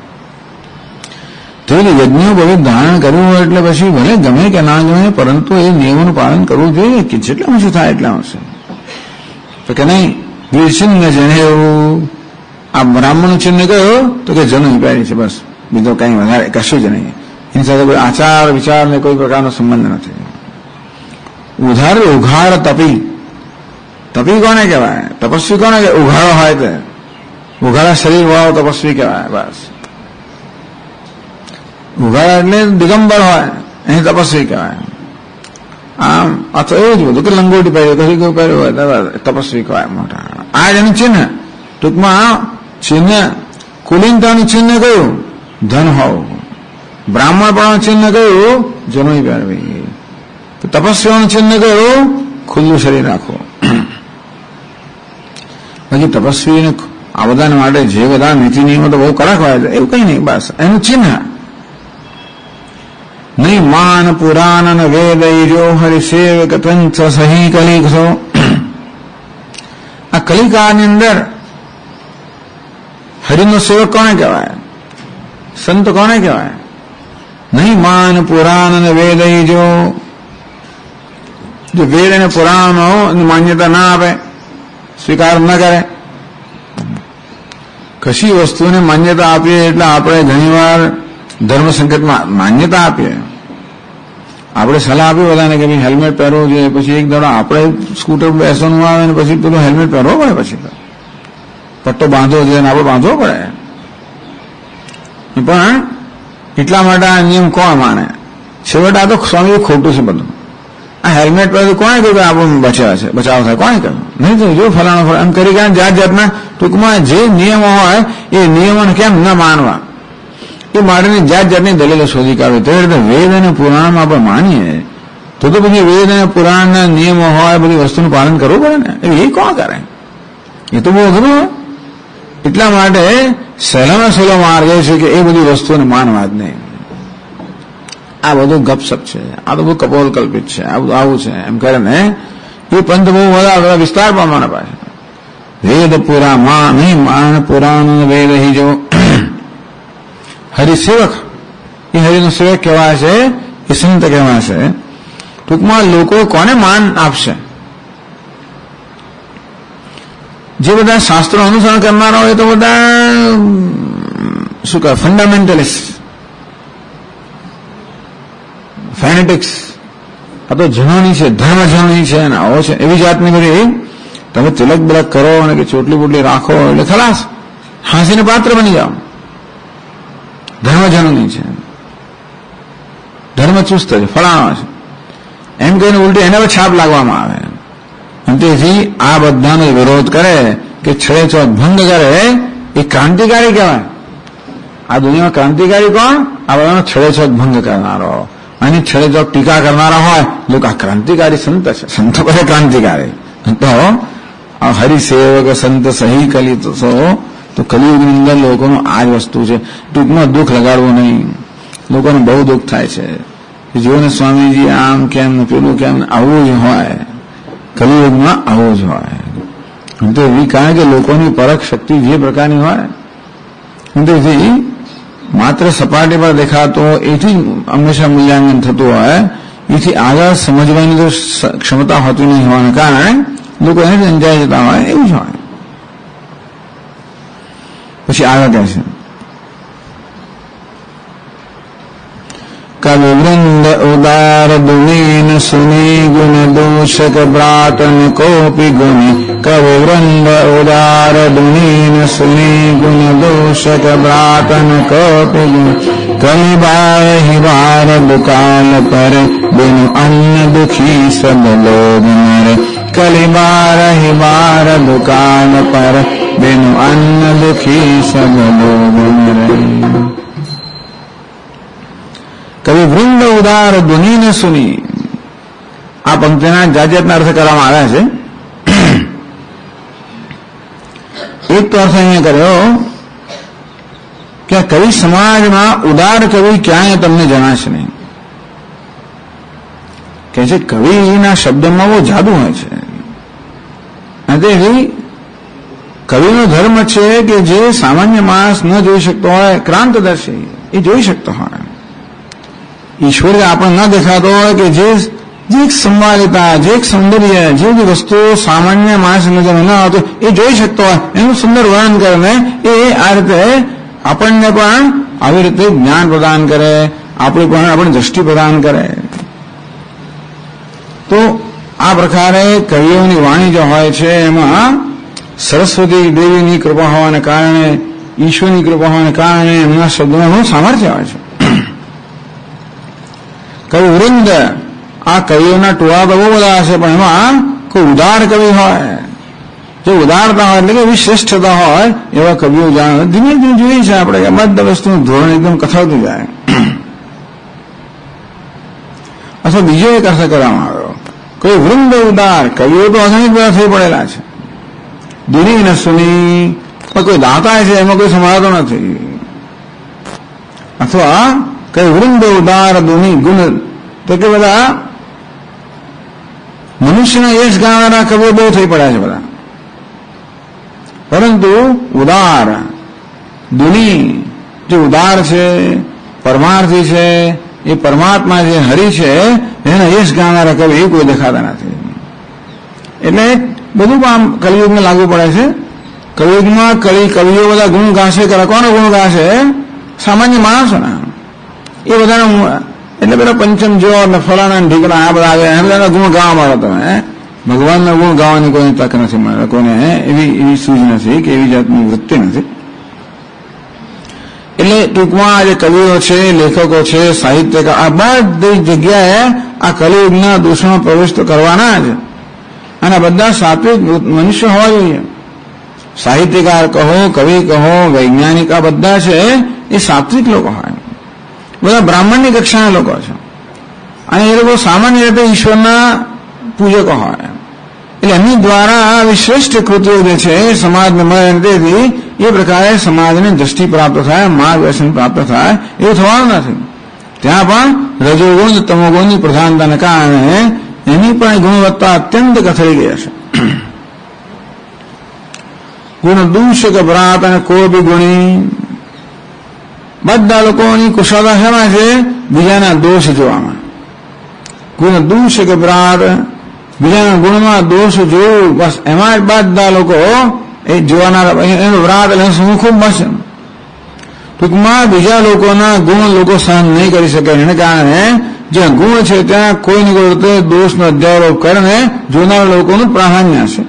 [SPEAKER 2] તો યજ્ઞો બધું ધારણ કરવું હોય એટલે પછી ભલે ગમે કે ના ગમે, પરંતુ એ નિયમોનું પાલન કરવું જોઈએ કે જેટલા ઓછું થાય એટલા હશે. તો કે નહીં વીરચિહ્ન જનેવું, આ બ્રાહ્મણનું ચિહ્ન કયો તો કે જનોઈ પહેરી છે, બસ બીજો કઈ વધારે કશું જ નહીં. એની સાથે કોઈ આચાર વિચાર ને કોઈ પ્રકારનો સંબંધ નથી. ઉધાર ઉઘાડ તપી, તપી કોને કહેવાય? તપસ્વી કોને કે ઉઘાડો હોય તે ઉઘાડા શરીર વાળો તપસ્વી કહેવાય. બસ ઉઘાડા એટલે દિગંબર હોય એને તપસ્વી કહેવાય. આમ અથવા એવું જ બધું કે લંગોટી પહેર્યો કશું કોઈ પહેર્યું હોય તપસ્વી કહેવાય મોટા. આ જ એનું ચિહ્ન. ટૂંકમાં ચિહ્ન કુલીનતાનું ચિહ્ન કયું? ધન હોવું. બ્રાહ્મણપણાનું ચિહ્ન કયું? જનોઈ પહેરવી. તપસ્વીઓનું ચિહ્ન કયું? ખુલ્લું શરીર રાખવું. બાકી તપસ્વીને આ બધાને માટે જે બધા નીતિ નિયમો તો બહુ કડક હોય છે એવું કઈ નહીં. બસ એનું ચિહ્ન નહીં. માન પુરાણ વેદ જો હરિસેવક પંચ સહી કલિકસો. આ કલિકાળની અંદર હરિનો સેવક કોને કહેવાય? સંત કોને કહેવાય? નહીં માન પુરાણ અને વેદ જો વેદ અને પુરાણો માન્યતા ના આપે, સ્વીકાર ન કરે, કશી વસ્તુને માન્યતા આપીએ એટલે આપણે ઘણીવાર ધર્મ સંકટમાં માન્યતા આપીએ. આપણે સલાહ આપી બધાને કે ભાઈ હેલ્મેટ પહેરવું જોઈએ, પછી એક દાડો આપણે સ્કૂટર બેસવાનું આવે ને પછી પેલું હેલ્મેટ પહેરવો પડે, પછી પટ્ટો બાંધવો જોઈએ ને આપણે બાંધવો પડે. પણ એટલા માટે આ નિયમ કોણ માને? છેવટે આ તો સ્વામી ખોટું છે બધું. આ હેલ્મેટ પહેરતું કોણે કહ્યું કે આપણું બચાવ થાય? કોણે કહ્યું? નહીં તો જો ફલાણો એમ કરી ગયા જાત જાતના. ટૂંકમાં જે નિયમો હોય એ નિયમોને કેમ ન માનવા એ માટેની જાત જાતની દલીલો શોધી કાઢે. તે રીતે વેદ અને પુરાણમાં આપણે માનીએ તો પછી વેદ અને પુરાણના નિયમો હોય બધી વસ્તુનું પાલન કરવું પડે ને. એ કોણ કરે? એ તો બહુ અઘરું હોય. એટલા માટે સહેલામાં સહેલો માર્ગ એ છે કે એ બધી વસ્તુઓને માનવા જ નહીં. આ બધું ગપસપ છે, આ તો બધું કપોલ કલ્પિત છે, આ બધું આવું છે એમ કરે ને એ પંથ બહુ બધા વિસ્તાર પ્રમાણે પાસે વેદ પુરા નહીં માન પુરાણ વેદ હિ જો હરિસેવક, એ હરિનો સેવક કહેવાય છે, એ સંત કહેવાય છે. ટૂંકમાં લોકો કોને માન આપશે? જે બધા શાસ્ત્રો અનુસરણ કરનારા હોય તો બધા શું કહે ફંડામેન્ટલિસ્ટ, ફેનેટિક્સ, આ તો જનોની છે, ધર્મ જનોની છે અને આવો છે એવી જાતની બધી. તમે તિલક બિલક કરો અને કે ચોટલી બોટલી રાખો એટલે ખલાસ હાંસીને પાત્ર બની જાઓ. ધર્મ જનોની છે, ધર્મ ચુસ્ત છે, ફલાણો છે એમ કહીને ઉલટી એના પર છાપ લાગવામાં આવે. અને તેથી આ બધાનો વિરોધ કરે કે છેડેચોક ભંગ કરે એ ક્રાંતિકારી કહેવાય. આ દુનિયામાં ક્રાંતિકારી કોણ? આ બધાનો છેડેચોક ભંગ કરનારો અને છેડેચોક ટીકા કરનારા હોય લોકો આ ક્રાંતિકારી સંત છે. સંતો કહે ક્રાંતિકારી તો આ હરિસેવક સંત સહી કલિત તો કલિયુગની અંદર લોકોનું આ જ વસ્તુ છે. ટૂંકમાં દુઃખ લગાડવું નહીં. લોકોને બહુ દુઃખ થાય છે જીવોને સ્વામીજી આમ કેમ ને પેલું કેમ આવું જ હોય. કલિયુગમાં આવું જ હોય. તો એવી કારણ કે લોકોની પરખ શક્તિ જે પ્રકારની હોય તેથી માત્ર સપાટી પર દેખાતો એથી હંમેશા મૂલ્યાંકન થતું હોય, એથી આગળ સમજવાની તો ક્ષમતા હોતી નહીં હોવાના કારણે લોકો એને અંજાઈ જતા હોય, એવું જ હોય. પછી આગળ કહે છે, કવિ વૃંદ ઉદાર દુનીન સુની ગુણ દોષક બ્રાતન કોપી ગુણી. કવિ વૃંદ ઉદાર દુનીન સુની ગુણ દોષક બ્રાતન કોપી ગુણી. કલિબાર હિવાર દુકાલ પર બિન અન્ન દુખી સબ લોગ મરે. કલિબાર હિવાર દુકાલ પર બિન અન્ન દુખી સબ લોગ મરે. કવિ વૃંદ ઉદાર ધુનીને સુની. આ પંક્તિના જાતજાતના અર્થ કરવામાં આવ્યા છે. એક તો અર્થ અહીંયા કર્યો કે કવિ સમાજમાં ઉદાર કવિ ક્યાંય તમને જણાશે નહીં. કે છે કવિના શબ્દમાં બહુ જાદુ હોય છે. તેથી કવિનો ધર્મ છે કે જે સામાન્ય માણસ ન જોઈ શકતો હોય, ક્રાંતદર્શી, એ જોઈ શકતો હોય. ઈશ્વર આપણને ન દેખાતો હોય કે જે એક સંવાદિતા, જે એક સૌંદર્ય, જે બધી વસ્તુઓ સામાન્ય માણસ નજર ન આવતો એ જોઈ શકતો હોય, એનું સુંદર વર્ણન કરીને એ આ રીતે આપણને પણ આવી રીતે જ્ઞાન પ્રદાન કરે, આપણે દ્રષ્ટિ પ્રદાન કરે. તો આ પ્રકારે કવિઓની વાણી જે હોય છે એમાં સરસ્વતી દેવીની કૃપા હોવાને કારણે, ઈશ્વરની કૃપા હોવાને કારણે એમના શબ્દોમાં ઘણું સામર્થ્ય હોય છે. કવિ વૃંદ, આ કવિઓના ટોળા તો બહુ બધા હશે, પણ એમાં કોઈ ઉદાર કવિ હોય, જે ઉદારતા હોય એટલે કે એવી શ્રેષ્ઠતા હોય એવા કવિઓ જાણે. ધીમે ધીમે જોઈએ છે આપણે કે બધા વસ્તુનું ધોરણ એકદમ કથાવતું જાય. અથવા બીજો એક અર્થ કરવામાં આવ્યો, કોઈ વૃંદ ઉદાર કવિઓ તો અસંખ્ય બધા થઈ પડેલા છે. દુની ને સુની, પણ કોઈ દાતા છે એમાં કોઈ સંભાળતો નથી. અથવા કઈ વૃંદ ઉદાર દુની ગુણ, તો કે બધા મનુષ્યના યશ ગાનારા કવિઓ બહુ થઈ પડ્યા છે બધા. પરંતુ ઉદાર દુની, જે ઉદાર છે, પરમાર્થી છે, એ પરમાત્મા જે હરિ છે એના યશ ગાનારા કવિ એ કોઈ દેખાતા નથી. એટલે બધું આમ કલિયુગને લાગુ પડે છે. કલિયુગમાં કવિઓ બધા ગુણ ગાશે. કોનો ગુણ ગાશે? સામાન્ય માણસોના. એ બધાના એટલે પેલા પંચમ જો ને ફલાણા ઢીકણા આ બધા આવે, એ બધાના ગુણ ગાવા મળો તમે. ભગવાનના ગુણ ગાવાની કોઈ તક નથી મળે કોઈને. એવી સૂઝ નથી કે એવી જાતની વૃત્તિ નથી. એટલે ટૂંકમાં જે કવિઓ છે, લેખકો છે, સાહિત્યકાર, આ બધી જગ્યાએ આ કલિયુગના દૂષણો પ્રવેશ તો કરવાના જ. અને બધા સાત્વિક મનુષ્ય હોવા જોઈએ. સાહિત્યકાર કહો, કવિ કહો, વૈજ્ઞાનિક, આ બધા છે એ સાત્વિક લોકો હોય. બધા બ્રાહ્મણની કક્ષાના લોકો છે. અને એ લોકો સામાન્ય રીતે ઈશ્વરના પૂજકો હોય. એટલે એમની દ્વારા આવી શ્રેષ્ઠ કૃતિઓ જે છે સમાજને મળે, તેથી એ પ્રકારે સમાજને દ્રષ્ટિ પ્રાપ્ત થાય, માર્ગદર્શન પ્રાપ્ત થાય, એવું થવાનું નથી. ત્યાં પણ રજોગુણ તમોગુણની પ્રધાનતાને કારણે એની પણ ગુણવત્તા અત્યંત કથળી ગઈ હશે. ગુણ દૂષક ભ્રાત અને કોપી ગુણી. બધા લોકોની કુશળતા શેમાં છે? બીજાના દોષ જોવામાં. ગુણ દૂષક ભ્રાત, બીજાના ગુણમાં દોષ જોવું, બસ એમાં જ બધા લોકો એ જોવાના. એનો વ્રાત એટલે સમૂહ ખૂબ બસ. ટૂંકમાં બીજા લોકોના ગુણ લોકો સહન નહીં કરી શકે. એને કારણે જે ગુણ છે ત્યાં કોઈને કોઈ રીતે દોષનો અધ્યારોપ કરીને જોનારા લોકોનું પ્રાધાન્ય છે.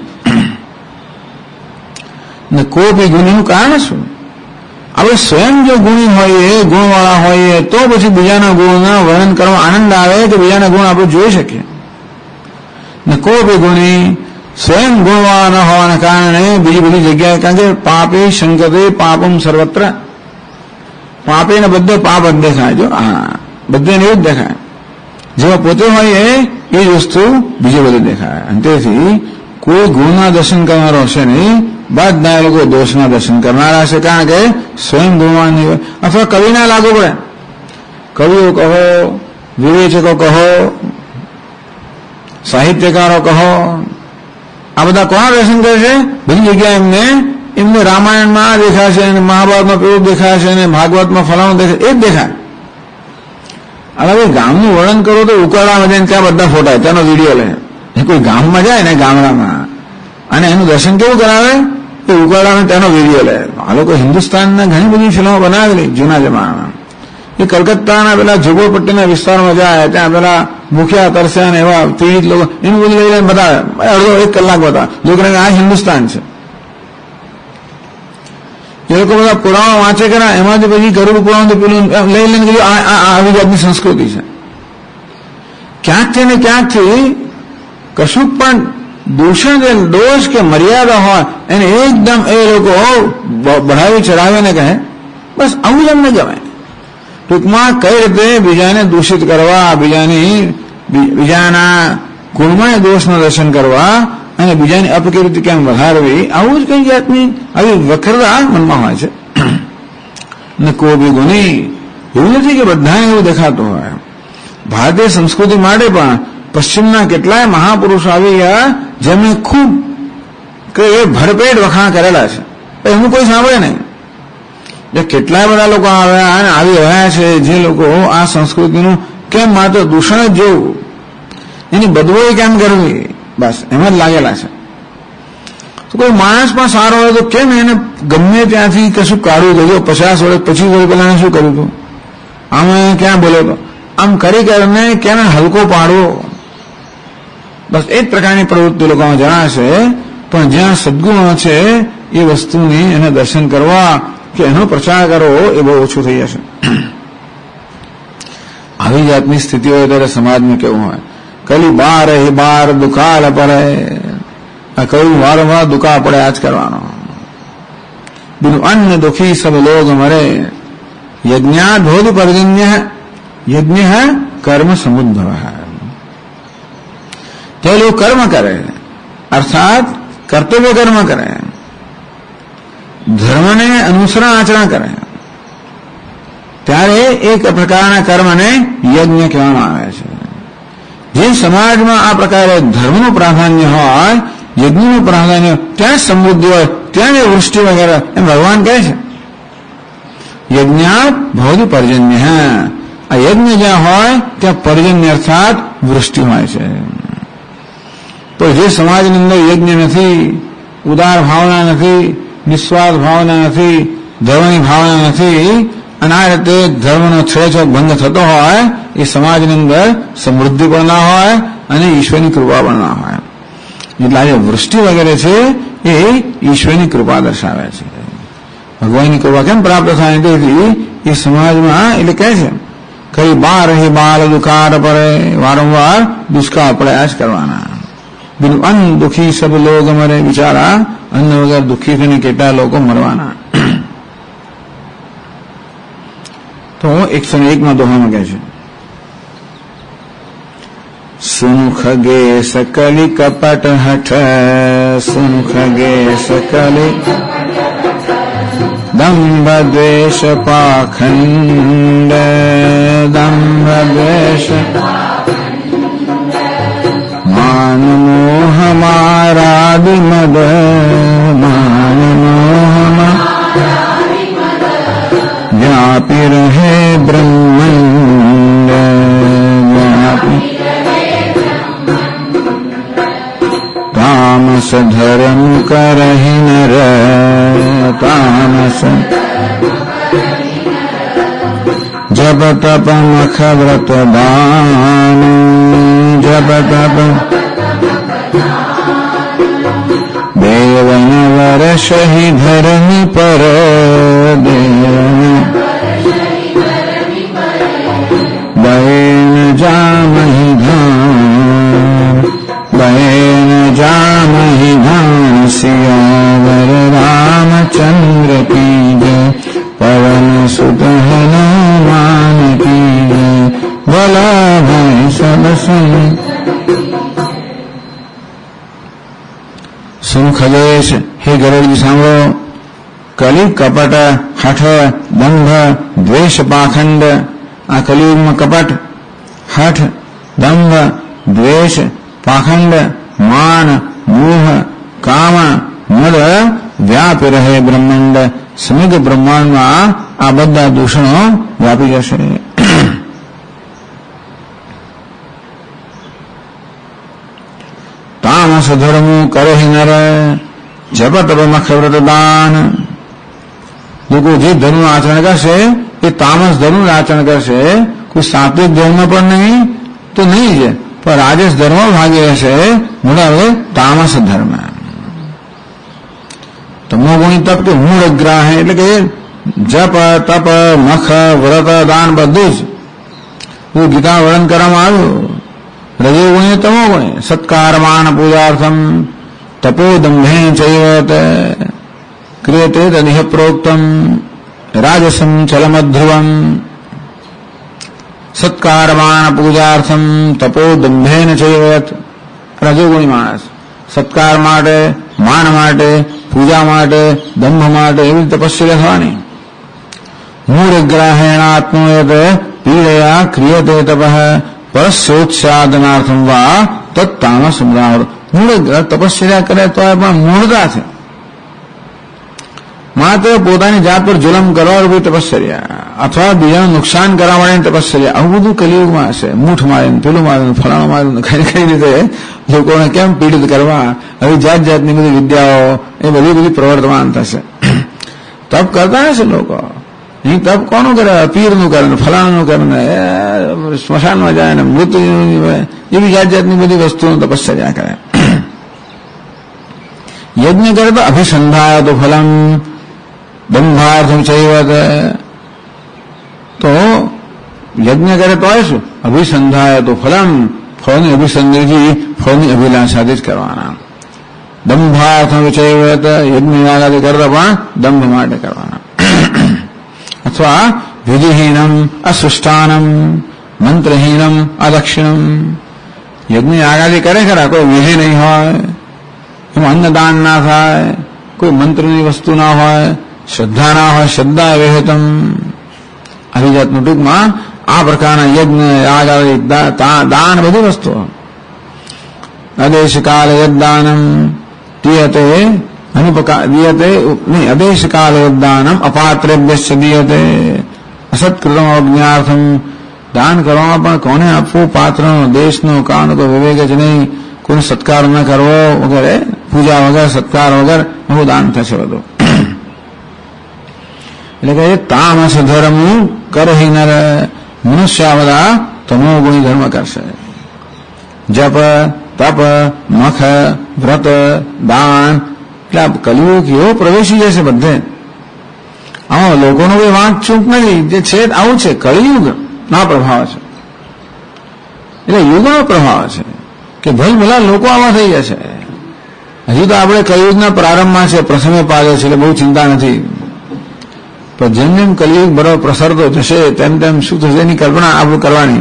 [SPEAKER 2] ને કોપી ગુણનું કારણ શું? આપણે સ્વયં જો ગુણી હોઈએ, ગુણવાળા હોઈએ, તો પછી બીજાના ગુણના વર્ણન કરવા આનંદ આવે કે બીજાના ગુણ આપણે જોઈ શકીએ. ને કોપી ગુણી, સ્વયં ગુણવાળા ન હોવાના કારણે બીજી બધી જગ્યાએ, કારણ કે પાપી શંકતે પાપમ સર્વત્ર. પાપીને બધે પાપ જ દેખાય. જો હા, બધેને એવું જ દેખાય. જેવા પોતે હોય એ જ વસ્તુ બીજે બધે દેખાય. અને તેથી કોઈ ગુણના દર્શન કરનારો હશે નહીં, બધા લોકો દોષના દર્શન કરનારા છે. કારણ કે સ્વયં ગુણવાન નહીં હોય. અથવા કવિના લાગુ પડે. કવિઓ કહો, વિવેચકો કહો, સાહિત્યકારો કહો, આ બધા કોના દર્શન કરે છે? બધી જગ્યાએ એમને એમને રામાયણમાં આ દેખાશે અને મહાભારતમાં પેલું દેખાશે અને ભાગવતમાં ફલાણું દેખાય, એ જ દેખાય. હવે ગામનું વર્ણન કરો તો ઉકાળામાં જઈને ત્યાં બધા ફોટા, ત્યાંનો વિડીયો લે. કોઈ ગામમાં જાય ને ગામડામાં અને એનું દર્શન કેવું કરાવે, એ ઉકાળામાં ત્યાંનો વિડીયો લે. આ લોકો હિન્દુસ્તાનના ઘણી બધી ફિલ્મો બનાવેલી જૂના જમાનામાં. એ કલકત્તાના પેલા ઝુંપડપટ્ટીના વિસ્તારમાં જાય, ત્યાં પેલા ભૂખ્યા તરસ્યા ને એવા પીડિત લોકો, એનું બધું લઈ લઈને બતાવે, અડધો 1 કલાક બતાવે. લોકોને આ હિન્દુસ્તાન છે. એ લોકો બધા પુરાણો વાંચે કર્યા, એમાંથી પછી ગરુડ પુરાણ પેલું લઈ લઈને કીધું આવી જાતની સંસ્કૃતિ છે. ક્યાંકથી ને ક્યાંકથી કશું પણ દૂષણ કે દોષ કે મર્યાદા હોય એને એકદમ એ લોકો બઢાવી ચડાવીને કહે, બસ આવું જ અમને ગમે. ટૂંકમાં કઈ રીતે બીજાને દૂષિત કરવા, બીજાના ગુણમય દોષનું દર્શન કરવા અને બીજાની અપકીર્તિ કેમ વધારવી, આવું જ કઈ જાતની આવી વક્રતા મનમાં હોય છે. ને કોઈ બી ગુની એવું નથી કે બધાને એવું દેખાતું હોય. ભારતીય સંસ્કૃતિ માટે પણ પશ્ચિમના કેટલાય મહાપુરુષો આવી ગયા જેમણે ખૂબ ભરપેટ વખાણ કરેલા છે, એમનું કોઈ સાંભળે નહીં. કેટલાય બધા લોકો આવ્યા અને આવી રહ્યા છે જે લોકો આ સંસ્કૃતિનું કેમ માત્ર દૂષણ જ જોવું, એની બદબોય કેમ કરવી, બસ એમ જ લાગેલા છે. તો કોઈ માણસ પણ સારો હોય તો કેમ એને ગમે ત્યાંથી કશું કાઢવું જોઈએ. 50 વર્ષ 25 વર્ષ પહેલા શું કર્યું હતું, આમ ક્યાં બોલ્યો હતો, આમ કરી કરીને કેમ હલકો પાડવો, બસ એ જ પ્રકારની પ્રવૃત્તિ લોકોમાં જણાશે. પણ જ્યાં સદગુણો છે એ વસ્તુની એને દર્શન કરવા કે એનો પ્રચાર કરવો એ બહુ ઓછું થઈ જશે. આવી જાતની સ્થિતિ હોય ત્યારે સમાજમાં કેવું હોય, કલી બાર હે બાર દુકાળ પડે, કયું વારંવાર દુકાળ પડે આજ કરવાનો. બિન અન્ન દુખી સબ લોગ મરે, યજ્ઞાત ભોધ પર્જન્ય યજ્ઞ કર્મ સમુદ્ભવ. તે લોકો કર્મ કરે અર્થાત કર્તવ્ય કર્મ કરે, ધર્મને અનુસરણ આચરણ કરે, ત્યારે એક પ્રકારના કર્મને યજ્ઞ કહેવામાં આવે છે. જે સમાજમાં આ પ્રકારે ધર્મનું પ્રાધાન્ય હોય, યજ્ઞનું પ્રાધાન્ય, ત્યાં સમૃદ્ધિ હોય, ત્યાં વૃષ્ટિ વગેરે એમ ભગવાન કહે છે. યજ્ઞાત ભવતિ પર્જન્ય, આ યજ્ઞ જ્યાં હોય ત્યાં પર્જન્ય અર્થાત વૃષ્ટિ હોય છે. તો જે સમાજની અંદર યજ્ઞ નથી, ઉદાર ભાવના નથી, નિસ્વાર્થ ભાવના નથી, ધર્મની ભાવના નથી, અને આ રીતે ધર્મનો છેડછાડ ભંગ થતો હોય, એ સમાજની અંદર સમૃદ્ધિ પણ ના હોય અને ઈશ્વરની કૃપા પણ ના હોય. એટલે આજે વૃષ્ટિ વગેરે છે એ ઈશ્વરની કૃપા દર્શાવે છે. ભગવાનની કૃપા કેમ પ્રાપ્ત થાય તેથી એ સમાજમાં એટલે કહે છે કઈ બાર હે બાલ દુકાળ પડે, વારંવાર દુષ્કાળ પડ્યા જ કરવાના. બિન અન્ન દુખી સબ લોગ મરે, બિચારા અન્ન વગર દુઃખી થઈને કેટલા લોકો મરવાના. તો 101માં દોહામાં કહે છે, સુન ખગે સકલી કપટ હઠ, સુન ખગે સકલી દંભ દ્વેષ પાખંડ, દંભ દ્વેષ માન મોહ મારાદિ મદ, માન મોહ વ્યાપી રહે બ્રહ્માંડ, વ્યાપી તામસ ધર્મ કરહિ નર, તામસ જબ તપ મખ વ્રત દાન, જબ તપ દેવન વર્ષ હિ ધર્મિ પર, દેવન બહેન જામહિ ધામ, બહેન જામહિ ધામ, સિયાવર રામચંદ્ર કી જય, પવન સુત હનુમાન કી જય, ભલા ભાઈ સબ સંગ. સુન ખગેશ, હે ગરુડજી સાંભળો, કલિ કપટ હઠ દંભ દ્વેષ પાખંડ. આ કલિયુગમાં કપટ, હઠ, દંભ, દ્વેષ, પાખંડ, માન, મોહ, કામ, મદ વ્યાપી રહે બ્રહ્માંડ, સમગ્ર બ્રહ્માંડમાં આ બધા દૂષણો વ્યાપી જશે. તામસ ધર્મ કરે નર જપ તપ મખ વ્રત દાન. લોકો જે ધર્મનું આચરણ કરશે એ તામસ ધર્મનું આચરણ કરશે. કોઈ સાત્વિક ધર્મ પણ નહીં તો નહીં જ, પણ રાજસ ધર્મ ભાગી રહેશે. મોટા હવે તામસ ધર્મ. તમોગુણી તપ કે મૂળ ગ્રાહ એટલે કે જપ તપ મખ વ્રત દાન બધું જ ગીતા વર્ણન કરવામાં આવ્યું. રજોગુણી તમોગુણી સત્કારમાન પૂજાર્થમ તપોદંભે ચૈવત ક્રિયતે તદિહ પ્રોક્તમ રાજસમ ચલમધ્રુવમ. સત્કારમાન પૂજાર્થમ તપોદંભેન ચૈવત. રજોગુણી માણસ સત્કાર માટે, માન માટે, પૂજા માટે, દંભ માટે એવી તપસ્યા થવાની. મૂળગ્રાહેણાત્મયત પીડયા ક્રિયતે તપઃ પરસ્યોત્સાદનાર્થમ વા તત્તામસ મૂળ. તપસ્યા કરે તો પણ મૂળતા છે. માત્ર પોતાની જાત પર જુલમ કરવા રૂપી તપસ્યા અથવા બીજાનું નુકસાન કરવા માટેની તપસ્યા, આવું બધું કલિયુગમાં હશે. મૂઠ મારીને, પેલું મારીને, ફલાણું મારીને કઈ રીતે લોકોને કેમ પીડિત કરવા, આવી જાત જાતની બધી વિદ્યાઓ એ બધી પ્રવર્તમાન થશે. તપ કરતા હશે લોકો. અહીં તપ કોનું કરે? પીરનું કરે, ફલાણાનું કરે, સ્મશાનમાં જાય ને મૃત્યુ એવી જાત જાતની બધી વસ્તુઓનું તપસ્યા કરે. યજ્ઞ કરે તો અભિસંધાય તો ફલમ દંભાર્થમ ચૈવત. તો યજ્ઞ કરે તો શું? અભિસંધાય તો ફલમ, ફળની અભિસંધિથી ફળની અભિલાષાથી જ કરવાના. દંભાર્થમ ચૈવત, યજ્ઞ યાગાદી કરતા પણ દંભ માટે કરવાના. અથવા વિધિહીનમ અસૃષ્ટાનમ મંત્રહીનમ અદક્ષિણમ. યજ્ઞ યાગાદી કરે ખરા, કોઈ વિધિ નહીં હોય, એમાં અન્નદાન ના થાય, કોઈ મંત્રની વસ્તુ ના હોય, શ્રદ્ધા ના હોય, શ્રદ્ધા વિહિતમ. આવી જાતનું ટૂંકમાં આ પ્રકારના યજ્ઞ યાગાદી દાન બધી વસ્તુઓ. અદેશકાલ યદ્દાનમ દીયતે દીયતે નહીં, અદેશકાલ યદ્દાનમ અપાત્રેભ્યશ્ચ દીયતે અસત્કૃતમ અજ્ઞાર્થમ. દાન કરવામાં પણ કોને આપવું? પાત્રનો, દેશનો, કાળનો કોઈ વિવેક જ નહીં. કોઈને સત્કાર ન કરવો વગેરે, પૂજા વગર, સત્કાર વગર બહુ દાન થશે બધું. એટલે કે તામસ ધર્મ કરહી નર. મનુષ્ય બધા તમો ગુણી ધર્મ કરશે. જપ તપ મખ વ્રત દાન. એટલે આ કલિયુગ એવો પ્રવેશી જશે બધે. આમાં લોકોનો કોઈ વાંક ચૂક નથી. જે છે આવું છે, કલિયુગ ના પ્રભાવ છે. એટલે યુગનો પ્રભાવ છે કે ભાઈ ભલા લોકો આવા થઈ જશે. હજુ તો આપણે કલિયુગના પ્રારંભમાં છે, પ્રથમે પાડે છે, એટલે બહુ ચિંતા નથી. પણ જેમ જેમ કલિયુગ બરાબર પ્રસરતો થશે તેમ તેમ શું થશે એની કલ્પના આપણે કરવાની.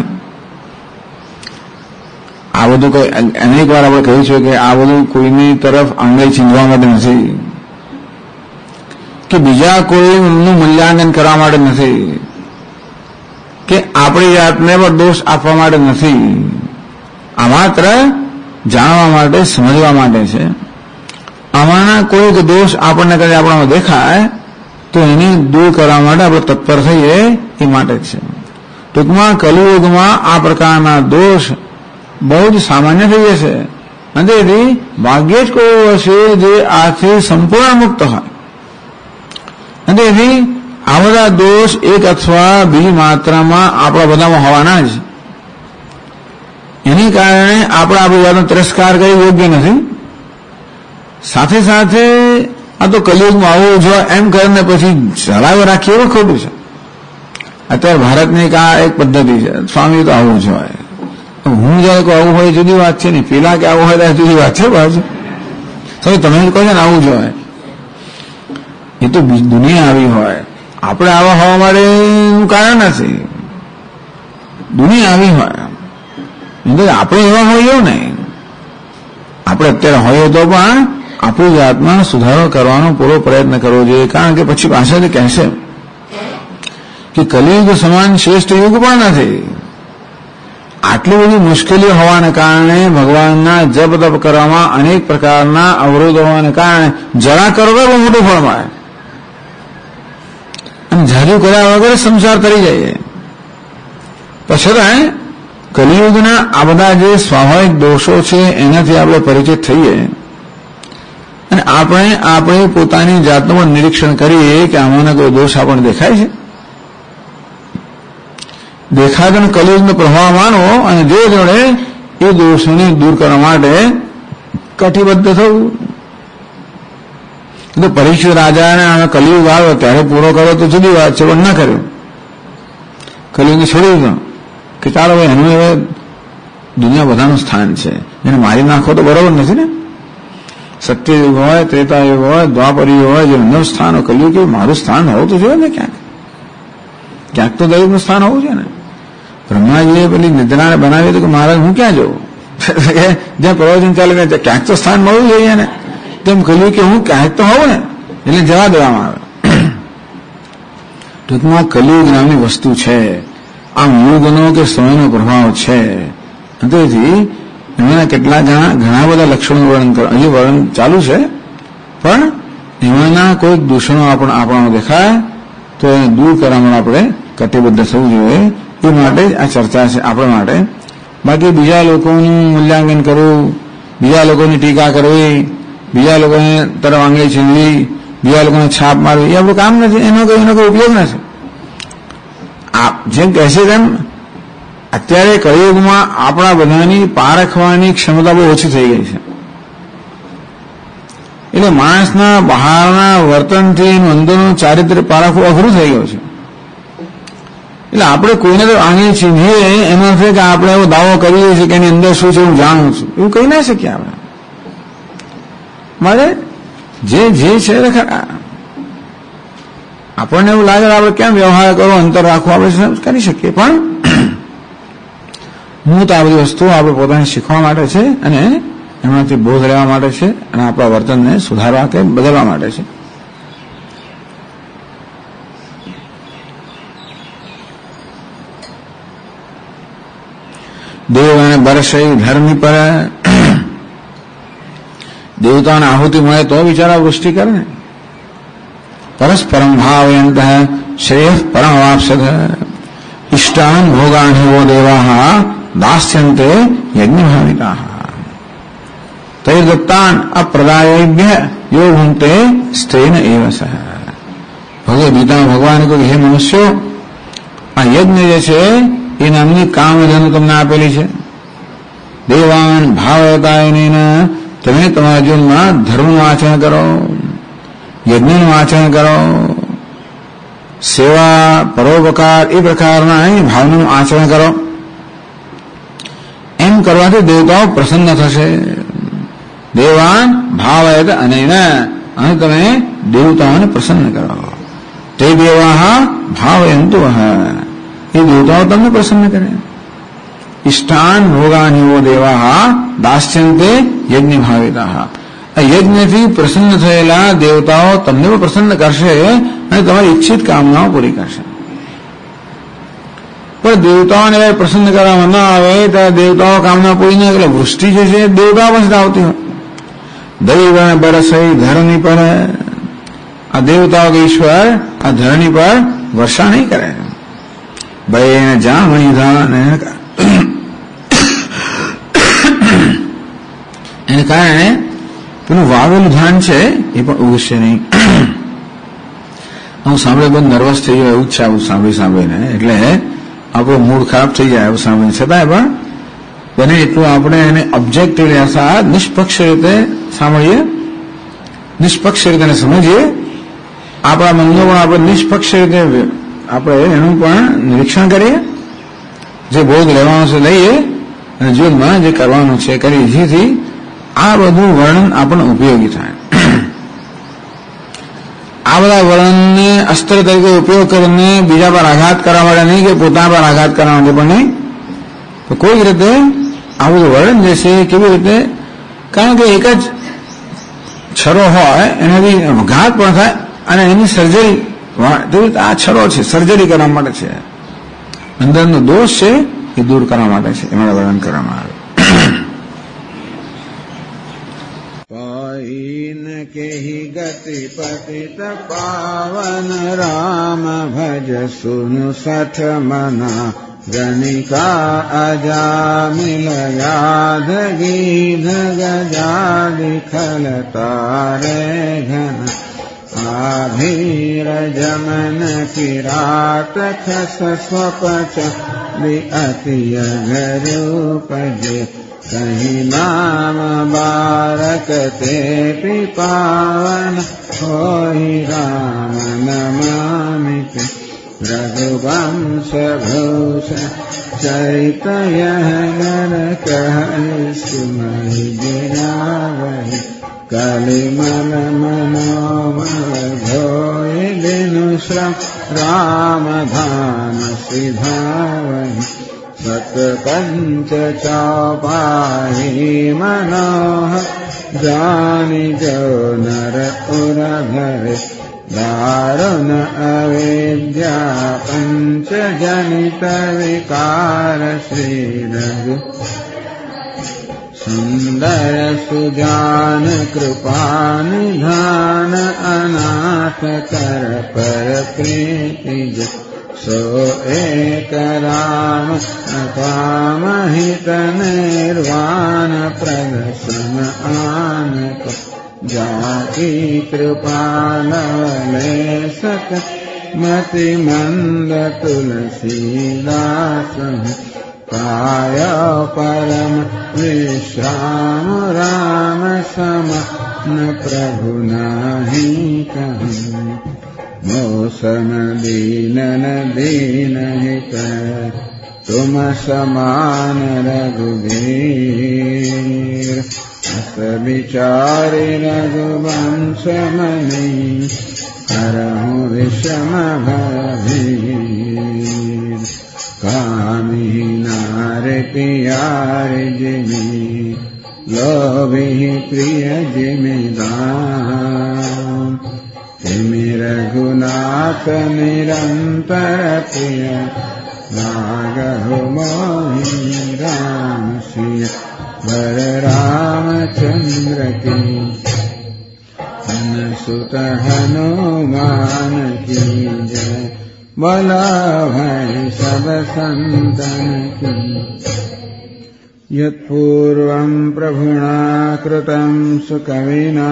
[SPEAKER 2] આ બધું કોઈ અનેક વાર આપણે કહ્યું છે કે આ બધું કોઈની તરફ આંગળી ચીંધવા માટે નથી, કે બીજા કોઈનું મૂલ્યાંકન કરવા માટે નથી, કે આપણી જાતને પણ દોષ આપવા માટે નથી. આ માત્ર જાણવા માટે, સમજવા માટે છે. આમાંના કોઈક દોષ આપણને કદાચ આપણામાં દેખાય તો એની દૂર કરવા માટે આપણે તત્પર થઈએ એ માટે જ છે. ટૂંકમાં કલિયુગમાં આ પ્રકારના દોષ બહુ જ સામાન્ય થઈ જશે. અને તેથી ભાગ્યે જ કોઈ હશે જે આથી સંપૂર્ણ મુક્ત હોય. અને તેથી આ બધા દોષ એક અથવા બીજી માત્રામાં આપણા બધામાં હોવાના જ. એની કારણે આપણે આપણી જાતનો તિરસ્કાર કરી યોગ્ય નથી. સાથે સાથે આ તો કલિયુગમાં આવું જોઈએ એમ કરીને પછી ચલાવી રાખીએ એવું ખોટું છે. અત્યારે ભારતની એક પદ્ધતિ છે, સ્વામી તો આવું જોઈએ. હું જયારે કહું આવું હોય જુદી વાત છે, નહીં પેલા કે આવું હોય ત્યારે જુદી વાત છે. બાજુ તમે કહો છો ને આવું જોઈએ, એ તો દુનિયા આવી હોય. આપણે આવા હોવા માટેનું કારણ નથી. દુનિયા આવી હોય, આપણે એવા હોઈએ નહીં. આપણે અત્યારે હોઈએ તો પણ આપણી જાતમાં સુધારો કરવાનો પૂરો પ્રયત્ન કરવો જોઈએ. કારણ કે પછી પાછળથી કહેશે કે કલિયુગ સમાન શ્રેષ્ઠ યુગ પણ નથી. આટલી બધી મુશ્કેલીઓ હોવાને કારણે ભગવાનના જપ તપ કરવામાં અનેક પ્રકારના અવરોધો હોવાને કારણે જરા કરો તો બહુ મોટું ફળ મળે અને જાજુ કર્યા વગર સંસાર કરી જાય. પછી કલિયુગના આ બધા જે સ્વાભાવિક દોષો છે એનાથી આપણે પરિચિત થઈએ અને આપણે પોતાની જાતનું પણ નિરીક્ષણ કરીએ કે આમાંના કોઈ દોષ આપણને દેખાય છે. દેખાતો કલિયુગનો પ્રભાવ માનો અને જોડે જોડે એ દોષોને દૂર કરવા માટે કટિબદ્ધ થવું. તો પરીક્ષિત રાજાને કલિયુગ આવ્યો ત્યારે પૂરો કર્યો તો જુદી વાત છે, પણ ના કર્યો. કલિયુગને છોડી દીધો કે ચાલો ભાઈ એનું હવે દુનિયા બધાનું સ્થાન છે, એને મારી નાખો તો બરોબર નથી ને. સત્યયુગ હોય, ત્રેતાયુગ હોય, દ્વાપરયુગ હોય, જે નવ સ્થાન હોય, કલિયુગ કે મારું સ્થાન હોવું તો જોઈએ ને. ક્યાંક તો દરેકનું સ્થાન હોવું છે ને. બ્રહ્માજીએ પેલી નિદ્રાને બનાવી તો કે મહારાજ હું ક્યાં જવું, જ્યાં પ્રવચન ચાલે ક્યાંક તો સ્થાન મળવું જોઈએ ને. તેમ કહ્યું કે હું ક્યાંક તો હોઉં ને, એટલે જવા દેવામાં આવે. ટૂંકમાં કલિયુગ નામની વસ્તુ છે, આ યુગનો કે સમયનો પ્રભાવ છે. તેથી એમાંના કેટલા ઘણા બધા લક્ષણો વર્ણન હજી વર્ણન ચાલુ છે, પણ એમાંના કોઈ દૂષણો આપણને દેખાય તો એને દૂર કરવા માટે આપણે કટિબદ્ધ થવું જોઈએ. એ માટે જ આ ચર્ચા છે આપણા માટે. બાકી બીજા લોકોનું મૂલ્યાંકન કરવું, બીજા લોકોની ટીકા કરવી, બીજા લોકોને તરફ આંગળી છીનવી, બીજા લોકોને છાપ મારવી, એ આપણું કામ નથી. એનો કોઈ ઉપયોગ નથી. જેમ કહેશે તેમ અત્યારે કળિયુગમાં આપણા બધાની પારખવાની ક્ષમતા બહુ ઓછી થઈ ગઈ છે. એટલે માણસના બહારના વર્તનથી અંદરનું ચારિત્ર્ય પારખવું અઘરું થઈ ગયું છે. એટલે આપણે કોઈને તો આંગળી ચીંધીએ એનો છે કે આપણે એવો દાવો કરીએ છીએ કે એની અંદર શું છે હું જાણું છું, એવું કહી ના શકીએ આપણે. મારે જે છે આપણને એવું લાગે આપણે કેમ વ્યવહાર કરવો, અંતર રાખવો, આપણે કરી શકીએ. પણ મૂળ આ બધી વસ્તુઓ આપણે પોતાને શીખવા માટે છે અને એમાંથી બોધ લેવા માટે છે અને આપણા વર્તનને સુધારવા કે બદલવા માટે છે. દેવ અને બરસઈ ધર્મી પર દેવતાને આહુતિ મળે તો બિચારા વૃષ્ટિ કરે ને. પરસ્પરમ ભાવયંત શ્રેય પરમ વાપ્સદ ઇષ્ટાન ભોગાન વો દેવા દાસ્યંતે યજ્ઞ ભાવિતા તૈર્દત્તાન અપ્રદાયેભ્ય યો ભુંક્તે સ્ત્રેન એવ સહ. ગીતામાં ભગવાને કહ્યું, હે મનુષ્યો, આ યજ્ઞ જે છે એ નામની કામધેનુ તમને આપેલી છે. દેવાન ભાવયતા તમે તમારા જીવનમાં ધર્મનું આચરણ કરો, યજ્ઞનું આચરણ કરો, સેવા પરોપકાર એ પ્રકારના ભાવનાનું આચરણ કરો. એમ કરવાથી દેવતાઓ પ્રસન્ન થશે. દેવાન ભાવયત અને તમે દેવતાઓને પ્રસન્ન કરો. તે દેવા ભાવયંતુ એ દેવતાઓ તમને પ્રસન્ન કરે. ઇષ્ટાન ભોગાનિવો દેવા દાસ્યંતે યજ્ઞ ભાવિતા. યજ્ઞથી પ્રસન્ન થયેલા દેવતાઓ તમને પણ પ્રસન્ન કરશે અને તમારી ઈચ્છિત કામનાઓ પૂરી કરશે. પણ દેવતાઓને પ્રસન્ન કરવામાં ન આવે તો દેવતાઓ કામના પૂરી ન કરે. વૃષ્ટિ જે છે દેવતાઓ પાસે આવતી હોય. દૈવ અને બરસઈ ધરણી પર, આ દેવતાઓ કે ઈશ્વર આ ધરણી પર વર્ષા નહીં કરે. ભાઈ જામણી ધાન એને કારણે પેલું વાવેલું ધાન છે એ પણ ઉગશે નહીં. હું સાંભળે બહુ નર્વસ થઈ ગયો, એવું જ છે આવું સાંભળીને. એટલે આપણો મૂડ ખરાબ થઈ જાય આવું સાંભળીને. છતાંય પણ બને એટલું આપણે એને ઓબ્જેક્ટિવ નિષ્પક્ષ રીતે સાંભળીએ, નિષ્પક્ષ રીતે સમજીએ. આપણા મનનું પણ આપણે નિષ્પક્ષ રીતે આપણે એનું પણ નિરીક્ષણ કરીએ. જે બોધ લેવાનો છે લઈએ અને જીવનમાં જે કરવાનું છે કરીએ. જેથી આ બધું વર્ણન આપણને ઉપયોગી થાય. આ બધા વર્ણનને અસ્ત્ર તરીકે ઉપયોગ કરીને બીજા પર આઘાત કરવા માટે નહીં કે પોતાના પર આઘાત કરવા માટે પણ નહીં. તો કોઈ રીતે આ બધું વર્ણન જે છે કેવી રીતે, કારણ કે એક જ છરો હોય એનાથી ઘાત પણ થાય અને એની સર્જરી તેવી રીતે આ છરો છે સર્જરી કરવા માટે છે. અંદરનો દોષ છે એ દૂર કરવા માટે છે, એમાં વર્ણન કરવામાં આવે.
[SPEAKER 1] पाइन के ही गति पतित पावन राम भज सुनु सठ मना गणिका अजामिल याद गीध गजादि खल तारे घन आभीर जमन किरात खस स्वपच अति अगरूपजे कहीं नाम बारक ते पावन होई राम नमामि रघुवंश भूषण चरित यह नर कह सुमहि गिरावहि कलिमल मनोमल धोय दिनु श्रम राम धाम सिधावहि सत पंच चौपाही मनोहर जानि जो नर उर भरे दारुण अविद्या पंच जनित विकार श्री रघु सुंदर सुजान कृपा निधान अनाथ कर पर प्रीति सो एक राम कामहित निर्वाण प्रदर्शन आनक जाकी कृपा लवले सक मति मंद तुलसीदास काय परम विश्राम राम सम न प्रभु नाही कहूँ मौसम दीनन दीन हित तुम समान रघुवीर अस विचारि रघुवंश मनि हरहु विषम भयभीर कामी नारि पियारि जिमि लोभी प्रिय जिमिदान तिमि रघुनाथ निरंतर प्रिय लागहु मोहि राम सिय वर रामचंद्र की अनुसुत हनुमान की जय बोला भाई सब संतन की यत्पूर्वं प्रभुना कृतं सुकविना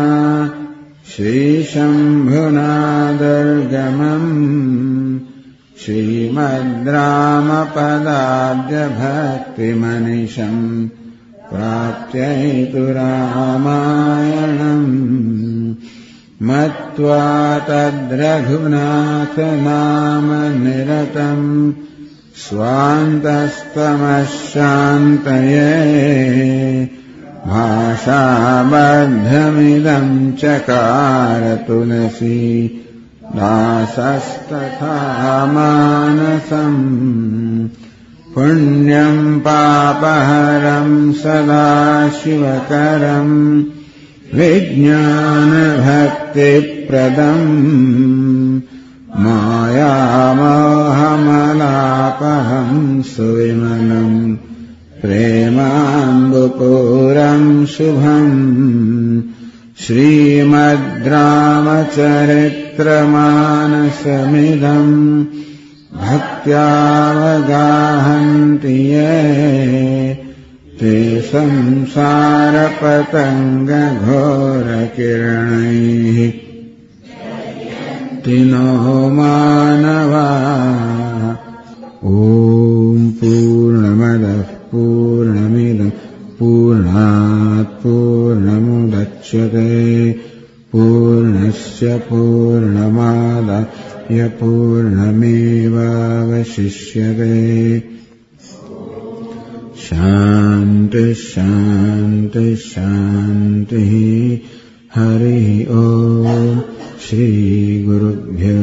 [SPEAKER 1] श्रीशम्भुना दुर्गमम् श्रीमद्रामपदाब्जभक्तिमनिशम् प्राप्त्यैतु रामायणम् मत्वा तद्रघुनाथ नाम निरतम् स्वान्तस्तमशान्तये भाषाबद्धमिदं चकार तुलसी दासस्तथा मानसम् पुण्यं पापहरं सदा शिवकरम् विज्ञानभक्तिप्रदम् मायामोहमलापहं सुविमलम् प्रेमाम्बुपूरम् शुभम् श्रीमद्रामचरित्रमानसमिदम् भक्त्यावगाहन्ति ये ते संसारपतङ्गघोरकिरणैः तिनो मानवा ॐ पूर्णमदः पूर्णमिदं पूर्णात् पूर्णमुदच्यते पूर्णस्य पूर्णमादाय पूर्णमेवावशिष्यते शान्तिः शान्तिः शान्तिः हरिः ॐ श्रीगुरुभ्यो